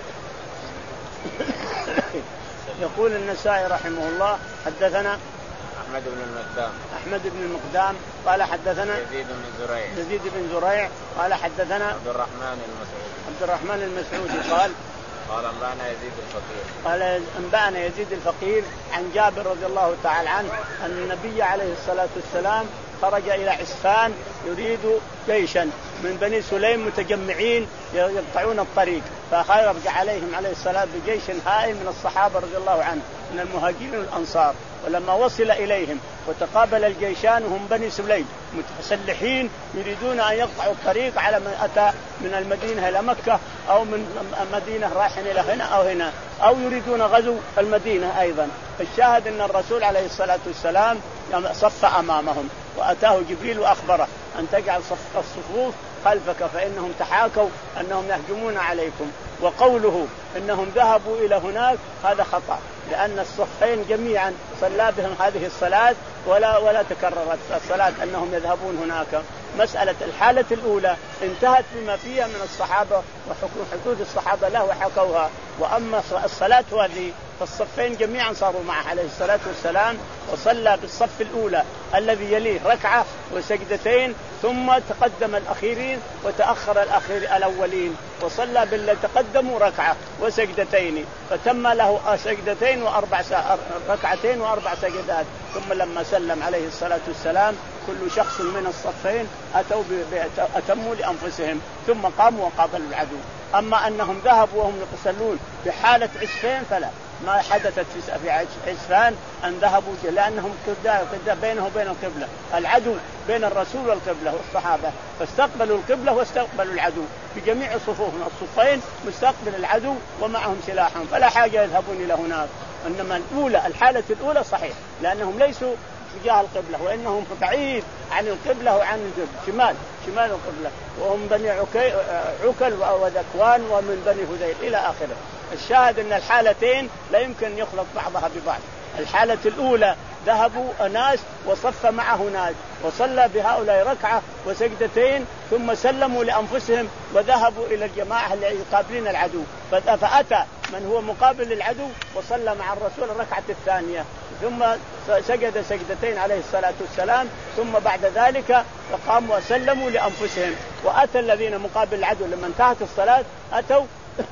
يقول النسائي رحمه الله حدثنا
أحمد بن المقدام
أحمد بن المقدام قال حدثنا
يزيد بن زريع
يزيد بن زريع قال حدثنا
عبد الرحمن المسعودي
عبد الرحمن المسعودي قال
قال أنبأنا يزيد الفقير
قال أنبأنا يزيد الفقير عن جابر رضي الله تعالى عنه أن النبي عليه الصلاة والسلام خرج إلى عسفان يريد جيشا من بني سليم متجمعين يقطعون الطريق فخرج عليهم عليه الصلاة بجيش هائل من الصحابة رضي الله عنه من المهاجرين والأنصار. ولما وصل إليهم وتقابل الجيشان هم بني سليم متسلحين يريدون أن يقطعوا الطريق على من أتى من المدينة إلى مكة أو من مدينة رايحين إلى هنا أو هنا أو يريدون غزو المدينة أيضا. الشاهد أن الرسول عليه الصلاة والسلام صف أمامهم وأتاه جبريل وأخبره أن تجعل الصفوف خلفك فإنهم تحاكوا أنهم يهجمون عليكم. وقوله إنهم ذهبوا إلى هناك هذا خطأ لأن الصفين جميعا صلى بهم هذه الصلاة ولا ولا تكررت الصلاة أنهم يذهبون هناك. مسألة الحالة الأولى انتهت بما فيها من الصحابة وحدود الصحابة له وحكوها. وأما الصلاة هذه فالصفين جميعا صاروا معه عليه الصلاة والسلام وصلى بالصف الأولى الذي يليه ركعة وسجدتين ثم تقدم الأخيرين وتأخر الأخير الأولين وصلى بالذي تقدموا ركعة وسجدتين فتم له سجدتين وأربع ركعتين وأربع سجدات. ثم لما سلم عليه الصلاة والسلام كل شخص من الصفين أتوا أتموا لأنفسهم ثم قاموا وقابلوا العدو. أما أنهم ذهبوا وهم يصلون بحالة عسفان فلا ما حدثت في عسفان أن ذهبوا لأنهم بينه وبين القبلة العدو بين الرسول والقبلة والصحابة فاستقبلوا القبلة واستقبلوا العدو بجميع صفوفهم الصفين مستقبل العدو ومعهم سلاحهم فلا حاجة يذهبون إلى هناك. إنما الأولى الحالة الأولى صحيح لأنهم ليسوا تجاه القبلة وإنهم بعيد عن القبلة وعن الجبل شمال شمال القبلة وهم بني عكي عكل وذكوان ومن بني هذيل إلى آخره. الشاهد أن الحالتين لا يمكن يخلط بعضها ببعض. الحالة الأولى ذهبوا أناس وصف معه ناس وصلى بهؤلاء ركعة وسجدتين ثم سلموا لأنفسهم وذهبوا إلى الجماعة اللي يقابلين العدو فأتى من هو مقابل للعدو وصلى مع الرسول الركعة الثانية ثم سجد سجدتين عليه الصلاة والسلام ثم بعد ذلك قاموا وسلموا لأنفسهم. وأتى الذين مقابل العدو لما انتهت الصلاة أتوا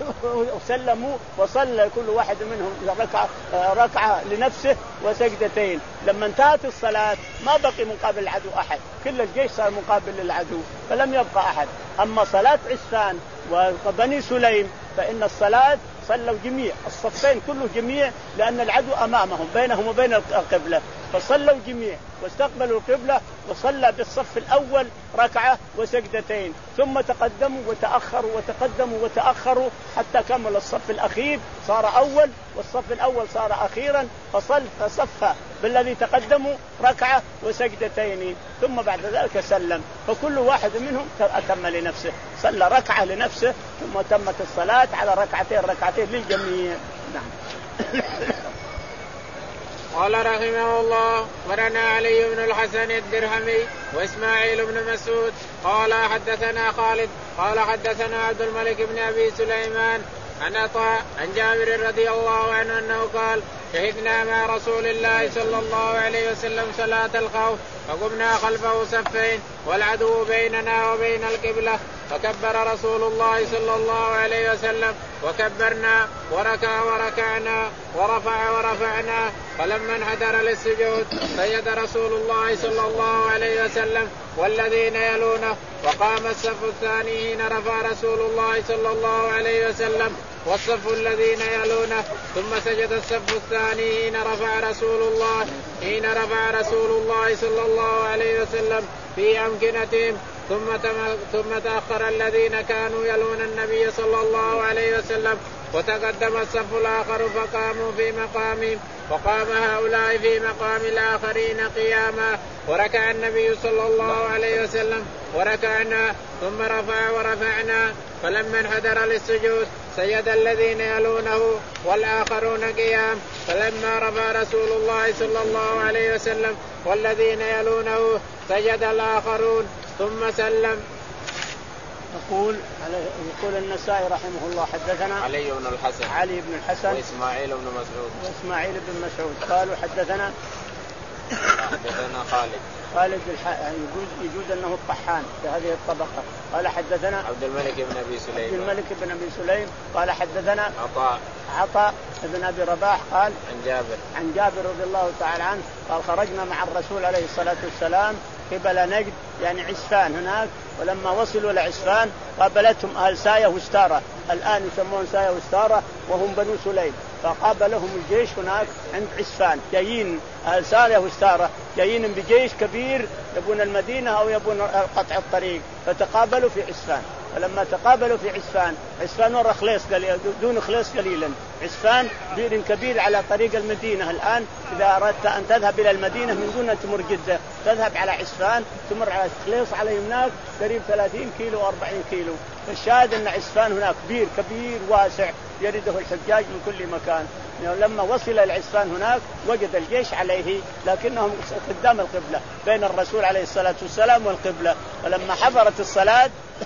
وسلموا وصلى كل واحد منهم ركعة, ركعة لنفسه وسجدتين. لما انتهت الصلاة ما بقي مقابل العدو أحد كل الجيش صار مقابل للعدو فلم يبقى أحد. أما صلاة عسفان وبني سليم فإن الصلاة صلوا جميع الصفين كله جميع لأن العدو أمامهم بينهم وبين القبلة فصلوا جميع واستقبلوا القبلة وصلى بالصف الأول ركعة وسجدتين ثم تقدموا وتأخروا وتقدموا وتأخروا حتى كمل الصف الأخير صار أول والصف الأول صار أخيرا فصل فصف بالذي تقدموا ركعة وسجدتين ثم بعد ذلك سلم فكل واحد منهم أتم لنفسه صلى ركعة لنفسه ثم تمت الصلاة على ركعتين ركعتين للجميع. نعم.
قال رحمه الله ورنا علي بن الحسن الدرهمي وإسماعيل بن مسعود قال حدثنا خالد قال حدثنا عبد الملك بن أبي سليمان عن عطاء عن جابر رضي الله عنه أنه قال شهدنا مع رسول الله صلى الله عليه وسلم صلاة الخوف فقمنا خلفه صفين والعدو بيننا وبين القبلة فكبر رسول الله صلى الله عليه وسلم وكبرنا وركع وركعنا ورفع ورفعنا فلما انحدر للسجود سجد رسول الله صلى الله عليه وسلم والذين يلونه وقام الصف الثاني حين رفع رسول الله صلى الله عليه وسلم والصف الذين يلونه ثم سجد الصف الثاني حين رفع رسول الله حين رفع رسول الله صلى الله عليه وسلم في أمكنتهم ثم ثم تأخر الذين كانوا يلون النبي صلى الله عليه وسلم وتقدم الصف الآخر فقاموا في مقامهم وقام هؤلاء في مقام الآخرين قياما وركع النبي صلى الله عليه وسلم وركعنا ثم رفع ورفعنا فلما انحدر للسجود سجد الذين يلونه والآخرون قيام فلما رفع رسول الله صلى الله عليه وسلم والذين يلونه سجد الآخرون ثم سلم.
يقول يقول النسائي رحمه الله حدثنا
علي بن الحسن
علي بن الحسن
وإسماعيل بن مسعود
وإسماعيل بن مسعود قالوا حدثنا
حدثنا خالد
خالد الح... يجوز يجوز انه الطحان في هذه الطبقه. قال حدثنا
عبد الملك بن ابي سليم
عبد الملك بن ابي سليم قال حدثنا
عطاء
عطاء بن ابي رباح قال
عن جابر
عن جابر رضي الله تعالى عنه قال خرجنا مع الرسول عليه الصلاه والسلام قبل نجد يعني عسفان هناك ولما وصلوا لعسفان قابلتهم اهل سايه وستاره الان يسمون سايه وستاره وهم بنو سليم فقابلهم الجيش هناك عند عسفان جايين اهل سايه وستاره جايين بجيش كبير يبون المدينه او يبون قطع الطريق فتقابلوا في عسفان. فلما تقابلوا في عسفان عسفان ورا خليص دون خليص قليلا عسفان بئر كبير على طريق المدينه الان اذا اردت ان تذهب الى المدينه من دون ان تمر جده تذهب على عسفان تمر على خليص على يمناك قريب ثلاثين كيلو أربعين كيلو. فالشاهد ان عسفان هناك بئر كبير واسع يرده الحجاج من كل مكان. يعني لما وصل العسفان هناك وجد الجيش عليه لكنهم قدام القبله بين الرسول عليه الصلاه والسلام والقبله. فلما حضرت الصلاه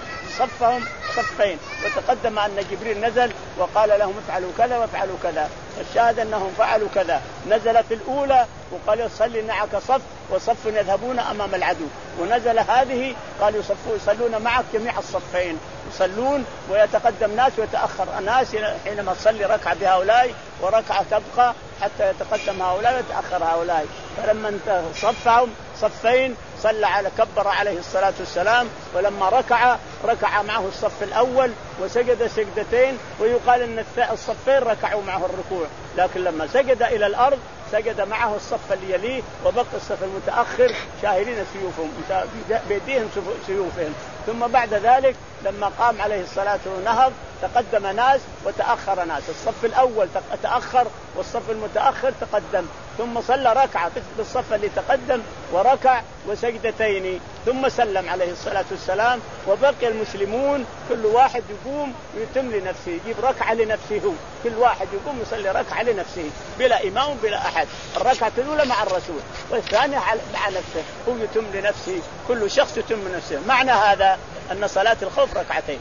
صفهم صفين وتقدم أن جبريل نزل وقال لهم افعلوا كذا وافعلوا كذا. الشاهد أنهم فعلوا كذا. نزل في الأولى وقال صلي معك صف وصف يذهبون أمام العدو ونزل هذه قال يصفوا يصلون معك جميع الصفين يصلون ويتقدم ناس ويتأخر ناس حينما تصلي ركعة بهؤلاء وركعة تبقى حتى يتقدم هؤلاء ويتأخر هؤلاء. فلما صفهم صفين صلى على كبر عليه الصلاة والسلام ولما ركع ركع معه الصف الأول وسجد سجدتين ويقال أن الصفين ركعوا معه الركوع لكن لما سجد إلى الأرض سجد معه الصف اللي يليه وبقى الصف المتأخر شاهدين سيوفهم بيديهم سيوفهم. ثم بعد ذلك لما قام عليه الصلاة ونهض تقدم ناس وتأخر ناس الصف الأول تأخر والصف المتأخر تقدم ثم صلى ركعة بالصف اللي تقدم وركع وسجدتين ثم سلم عليه الصلاة والسلام وبقي المسلمون كل واحد يقوم ويتم لنفسه يجيب ركعة لنفسه كل واحد يقوم يصلي ركعة لنفسه بلا إمام بلا أحد. الركعة الأولى مع الرسول والثانية مع نفسه هو يتم لنفسه كل شخص يتم لنفسه. معنى هذا أن صلاة الخوف ركعتين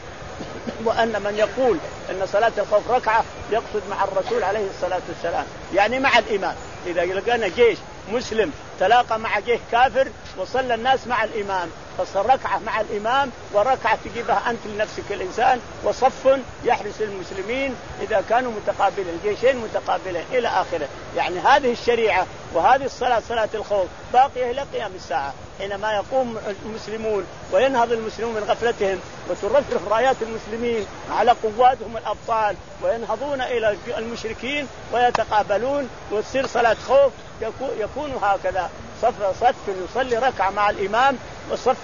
وأن من يقول أن صلاة الخوف ركعة يقصد مع الرسول عليه الصلاة والسلام يعني مع الإمام. إذا لقينا جيش مسلم تلاقى مع جيش كافر وصلى الناس مع الإمام فصار ركعة مع الإمام وركعة تجيبها أنت لنفسك الإنسان وصف يحرس المسلمين إذا كانوا متقابلين الجيشين متقابلين إلى آخره. يعني هذه الشريعة وهذه الصلاة صلاة الخوف باقية إلى قيام الساعة حينما يقوم المسلمون وينهض المسلمون من غفلتهم وترفرف رايات المسلمين على قواتهم الأبطال وينهضون إلى المشركين ويتقابلون وتصير صلاة خوف يكون هكذا صف صف يصلي ركعة مع الإمام وصف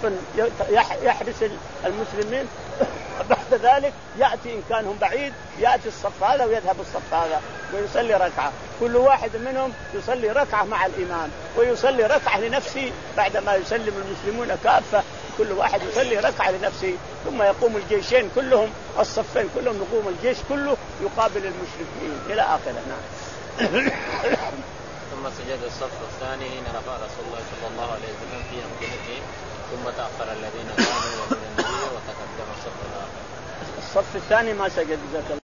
يحرس المسلمين بعد ذلك يأتي إن كانهم بعيد يأتي الصف هذا ويذهب الصف هذا ويصلي ركعة كل واحد منهم يصلي ركعة مع الإمام ويصلي ركعة لنفسه بعدما يسلم المسلمون كافة كل واحد يصلي ركعة لنفسه ثم يقوم الجيشين كلهم الصفين كلهم يقوم الجيش كله يقابل المشركين إلى آخره. نعم.
ثم سجد الصف الثاني حين رفع رسول الله صلى الله عليه وسلم في أمكنته ثم تأخر الذين كانوا يؤمنون النبي وتقدم الصف الآخر.
الصف الثاني ما سجد ذاك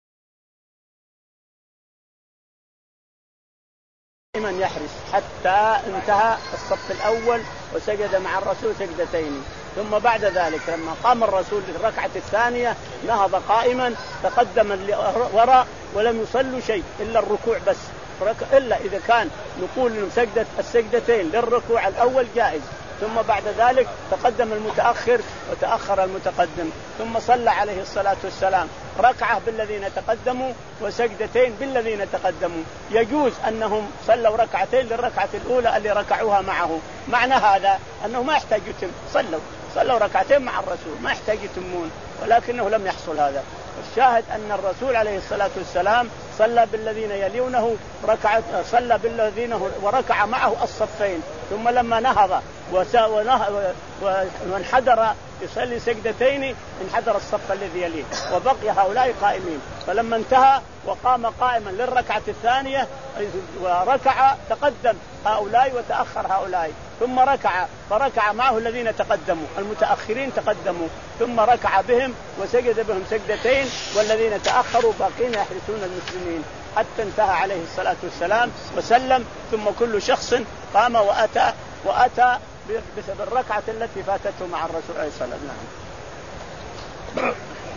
من يحرس حتى انتهى الصف الأول وسجد مع الرسول سجدتين. ثم بعد ذلك لما قام الرسول للركعة الثانية نهض قائما تقدم وراء ولم يصلوا شيء إلا الركوع بس إلا إذا كان نقول إنه سجدة السجدتين للركوع الأول جائز. ثم بعد ذلك تقدم المتأخر وتأخر المتقدم ثم صلى عليه الصلاة والسلام ركعة بالذين تقدموا وسجدتين بالذين تقدموا. يجوز أنهم صلوا ركعتين للركعة الأولى اللي ركعوها معه. معنى هذا أنه ما يحتاج يتم صلوا صلوا ركعتين مع الرسول ما يحتاج يتمون، ولكنه لم يحصل هذا. الشاهد أن الرسول عليه الصلاة والسلام صلى بالذين يلونه ركعة، صلى بالذين وركع معه الصفين، ثم لما نهض وانحدر يصلي سجدتين انحدر الصف الذي يليه وبقي هؤلاء قائمين. فلما انتهى وقام قائما للركعة الثانية وركع تقدم هؤلاء وتأخر هؤلاء، ثم ركع فركع معه الذين تقدموا، المتأخرين تقدموا، ثم ركع بهم وسجد بهم سجدتين، والذين تأخروا باقين يحرسون المسلمين حتى انتهى عليه الصلاة والسلام وسلم. ثم كل شخص قام وأتى وأتى بالركعة التي فاتته مع الرسول عليه الصلاة والسلام. نعم.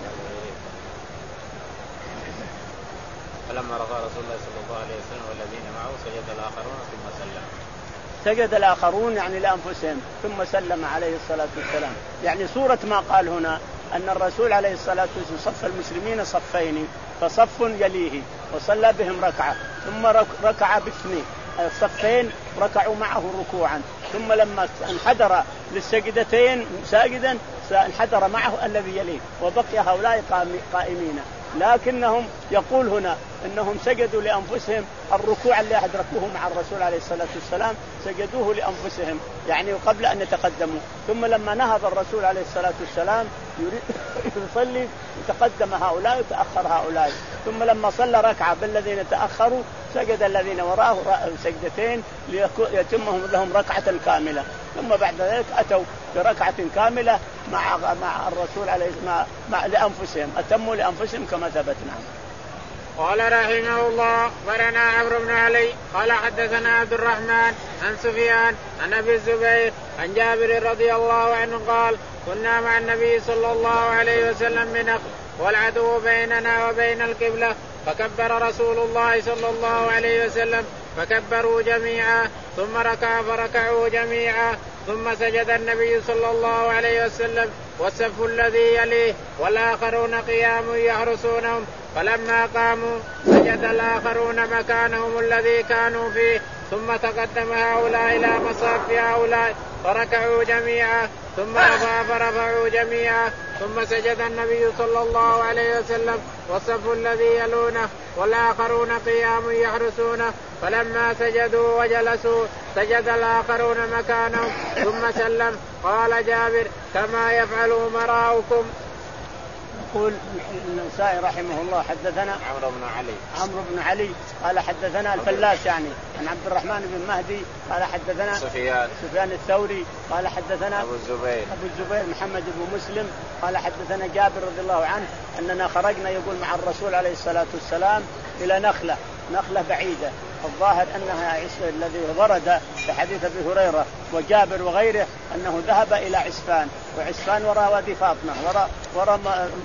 فلما رفع رسول الله صلى الله عليه وسلم والذين معه سجد الآخرون ثم سلم.
سجد الآخرون يعني لأنفسهم ثم سلم عليه الصلاة والسلام. يعني صورة ما قال هنا أن الرسول عليه الصلاة والسلام صف المسلمين صفين، فصف يليه وصلى بهم ركعة، ثم ركع باثنين الصفين ركعوا معه ركوعا، ثم لما انحدر للسجدتين ساجدا انحدر معه الذي يليه وبقي هؤلاء قائمين. لكنهم يقول هنا انهم سجدوا لانفسهم الركوع اللي أدركوه مع الرسول عليه الصلاة والسلام سجدوه لانفسهم يعني قبل ان يتقدموا. ثم لما نهض الرسول عليه الصلاة والسلام يريد يصلي تقدم هؤلاء وتأخر هؤلاء، ثم لما صلى ركعة بالذين تأخروا سجد الذين وراءه سجدتين ليتمهم لهم ركعة كاملة، ثم بعد ذلك أتوا بركعة كاملة مع مع الرسول عليه مع, مع لأنفسهم أتموا لأنفسهم كما ثبتنا.
قال رحمه الله ورنا عمرو بن علي قال حدثنا عبد الرحمن عن سفيان عن أبي الزبير عن جابر رضي الله عنه قال كنا مع النبي صلى الله عليه وسلم بنخل والعدو بيننا وبين القبلة فكبر رسول الله صلى الله عليه وسلم فكبروا جميعا ثم ركع فركعوا جميعا ثم سجد النبي صلى الله عليه وسلم والصف الذي يليه والآخرون قيام يحرسونهم فلما قاموا سجد الآخرون مكانهم الذي كانوا فيه ثم تقدم هؤلاء إلى مصاف هؤلاء فركعوا جميعا ثم رفع فرفعوا جميعا ثم سجد النبي صلى الله عليه وسلم والصف الذي يلونه والآخرون قيام يحرسونه فلما سجدوا وجلسوا سجد الآخرون مكانهم ثم سلم. قال جابر كما يفعل أمراؤكم.
يقول النسائي رحمه الله حدثنا
عمرو بن علي
عمرو بن علي قال حدثنا الفلاس يعني عن عبد الرحمن بن مهدي قال حدثنا
سفيان
سفيان الثوري قال حدثنا
أبو الزبير
أبو الزبير محمد بن مسلم قال حدثنا جابر رضي الله عنه أننا خرجنا يقول مع الرسول عليه الصلاة والسلام إلى نخلة نخلة بعيدة الظاهر أنها الذي ورد في حديث أبي هريرة وجابر وغيره أنه ذهب إلى عسفان وعسفان وراء وادي فاطمة وراء وراء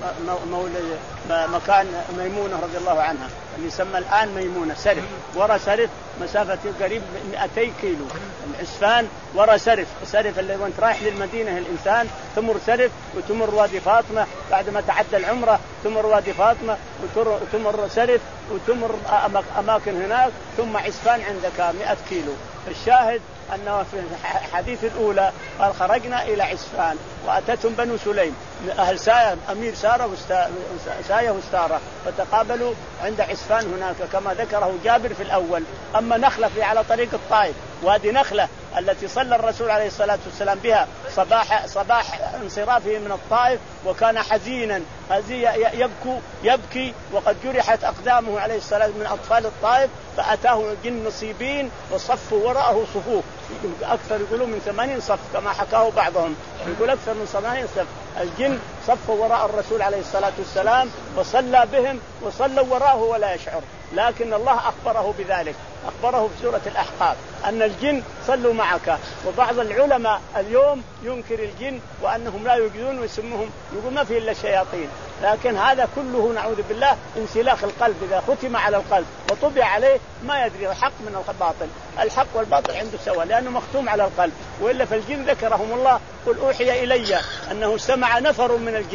مكان ميمونة رضي الله عنها اللي يسمى الآن ميمونة سرف وراء سرف مسافة قريب مئتي كيلو. عسفان وراء سرف سرف اللي وانت رايح للمدينة الإنسان تمر سرف وتمر وادي فاطمة بعد ما تعدى العمرة تمر وادي فاطمة وتمر سرف وتمر أماكن هناك ثم عسفان عندك مئة كيلو. الشاهد أنه في الحديث الأولى قال خرجنا إلى عسفان وأتتهم بنو سليم أهل سايا أمير سارة وسايا وستارة فتقابلوا عند عسفان هناك كما ذكره جابر في الأول. أما نخلة في على طريق الطائف وهذه نخلة التي صلى الرسول عليه الصلاة والسلام بها صباح صباح انصرافه من الطائف وكان حزينا يبكي يبكي وقد جرحت أقدامه عليه الصلاة من أطفال الطائف فأتاه جن نصيبين وصفوا وراءه صفوف أكثر يقولوا من ثمانين صف كما حكاه بعضهم يقول أكثر من ثمانين صف الجن صفوا وراء الرسول عليه الصلاة والسلام وصلى بهم وصلوا وراءه ولا يشعر. لكن الله أخبره بذلك أخبره في سورة الأحقاف أن الجن صلوا معك. وبعض العلماء اليوم ينكر الجن وأنهم لا يوجدون ويسمهم يقول ما فيه إلا الشياطين. لكن هذا كله نعوذ بالله انسلاخ القلب إذا ختم على القلب وطبع عليه ما يدري الحق من الباطل. الحق والباطل عنده سوا لأنه مختوم على القلب. وإلا فالجن ذكرهم الله قل أوحي إلي أنه سمع نفر من الجن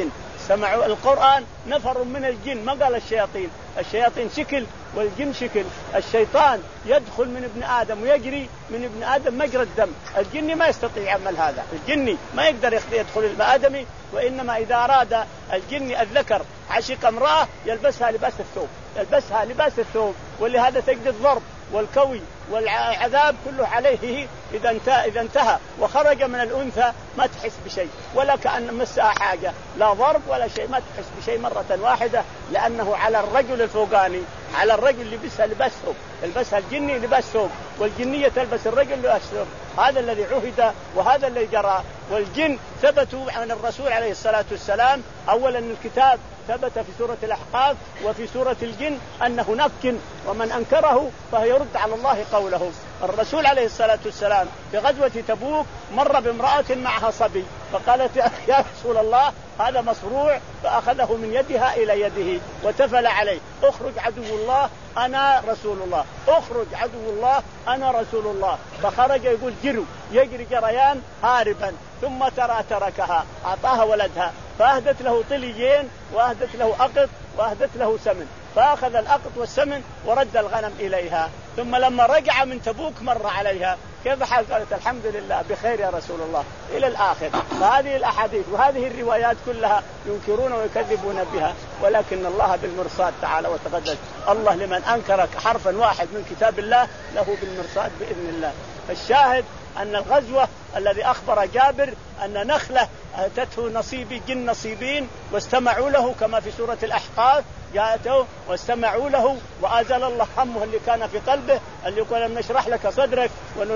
سمعوا القرآن نفر من الجن، ما قال الشياطين، الشياطين شكل والجن شكل. الشيطان يدخل من ابن آدم ويجري من ابن آدم مجرى الدم، الجني ما يستطيع يعمل هذا، الجني ما يقدر يدخل الآدمي، وإنما إذا أراد الجني الذكر عشق امرأة يلبسها لباس الثوب، يلبسها لباس الثوب. ولهذا تجد الضرب والكوي والعذاب كله عليه إذا انتهى, إذا انتهى وخرج من الأنثى ما تحس بشيء ولا كأن مسها حاجة، لا ضرب ولا شيء، ما تحس بشيء مرة واحدة، لأنه على الرجل الفوقاني، على الرجل لبسها لباس ثوب، يلبسها الجني لباس ثوب والجنية تلبس الرجل لباس ثوب. هذا الذي عهد وهذا الذي جرى. والجن ثبتوا عن الرسول عليه الصلاة والسلام. أولا الكتاب ثبت في سورة الأحقاف وفي سورة الجن أن هناك جن، ومن أنكره فيرد على الله قوله. الرسول عليه الصلاة والسلام في غزوة تبوك مر بامرأة معها صبي، فقالت يا رسول الله هذا مصروع، فأخذه من يدها إلى يده وتفل عليه، اخرج عدو الله أنا رسول الله، اخرج عدو الله أنا رسول الله. فخرج يقول جروا، يجري جريان هاربا، ثم ترى تركها، أعطاها ولدها، فأهدت له طليين وأهدت له أقط وأهدت له سمن، فأخذ الأقط والسمن ورد الغنم إليها. ثم لما رجع من تبوك مر عليها، كيف حال؟ قالت الحمد لله بخير يا رسول الله، إلى الآخر. فهذه الأحاديث وهذه الروايات كلها ينكرون ويكذبون بها، ولكن الله بالمرصاد تعالى وتقدس. الله لمن أنكر حرفا واحد من كتاب الله له بالمرصاد بإذن الله. فالشاهد أن الغزوة الذي أخبر جابر أن نخلة أتته نصيبي جن نصيبين واستمعوا له كما في سورة الأحقاف، جاءته واستمعوا له وأزل الله همه اللي كان في قلبه، اللي يقول لم نشرح لك صدرك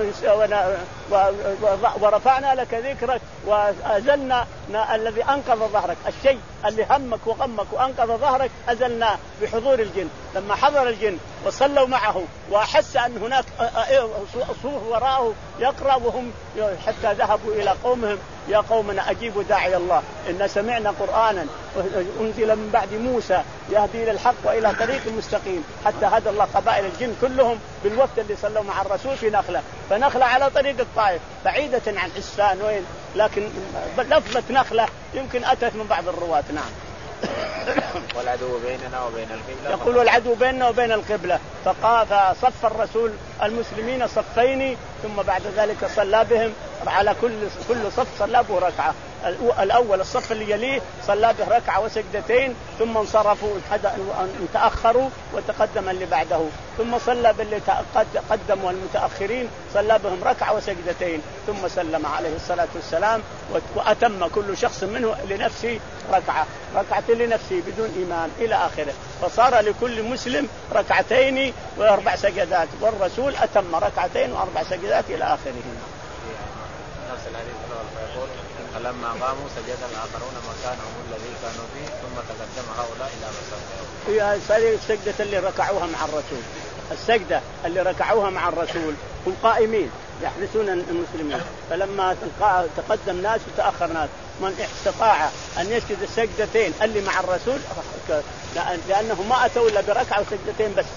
ورفعنا لك ذكرك وأزلنا الذي أنقذ ظهرك. الشيء اللي همك وغمك وأنقذ ظهرك أزلناه بحضور الجن. لما حضر الجن وصلوا معه وأحس أن هناك صوف وراءه يقرأ وهم حتى ذهبوا إلى قومهم يا قومنا أجيبوا داعي الله إن سمعنا قرآنا أنزل من بعد موسى يهدي إلى الحق وإلى طريق مستقيم، حتى هدى الله قبائل الجن كلهم بالوفد اللي صلوا مع الرسول في نخلة. فنخلة على طريق الطائف بعيدة عن حسان وين، لكن لفظة نخلة يمكن أتت من بعض الرواة. نعم.
والعدو بيننا وبين القبلة،
يقول العدو بيننا وبين القبلة. فصف الرسول المسلمين صفين، ثم بعد ذلك صلى بهم على كل كل صف صلى به ركعة. الأول الصف اللي يليه صلى به ركعة وسجدتين، ثم انصرفوا تأخروا وتقدم اللي بعده، ثم صلى باللي تقدموا المتأخرين صلى بهم ركعة وسجدتين، ثم سلم عليه الصلاة والسلام وأتم كل شخص منه لنفسه ركعة، ركعة لنفسه بدون إمام إلى آخره. فصار لكل مسلم ركعتين وأربع سجدات، والرسول أتم ركعتين وأربع سجدات إلى آخره.
نفس الحديث يقول فلما قاموا سجد الآخرون مكانهم الذي كانوا فيه ثم تقدم هؤلاء إلى مسجد.
هذه السجدة اللي ركعوها مع الرسول، السجدة اللي ركعوها مع الرسول هم قائمين يحرسون المسلمين، فلما تقدم ناس وتأخر ناس من استطاع أن يسجد السجدتين اللي مع الرسول لأنه ما أتوا إلا بركعة وسجدتين بس.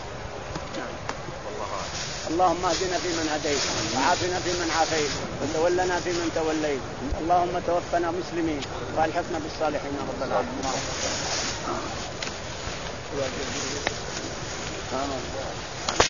اللهم اهدنا فيمن هديت وعافنا فيمن عافيت وتولنا فيمن توليت، اللهم توفنا مسلمين والحقنا بالصالحين رب العالمين.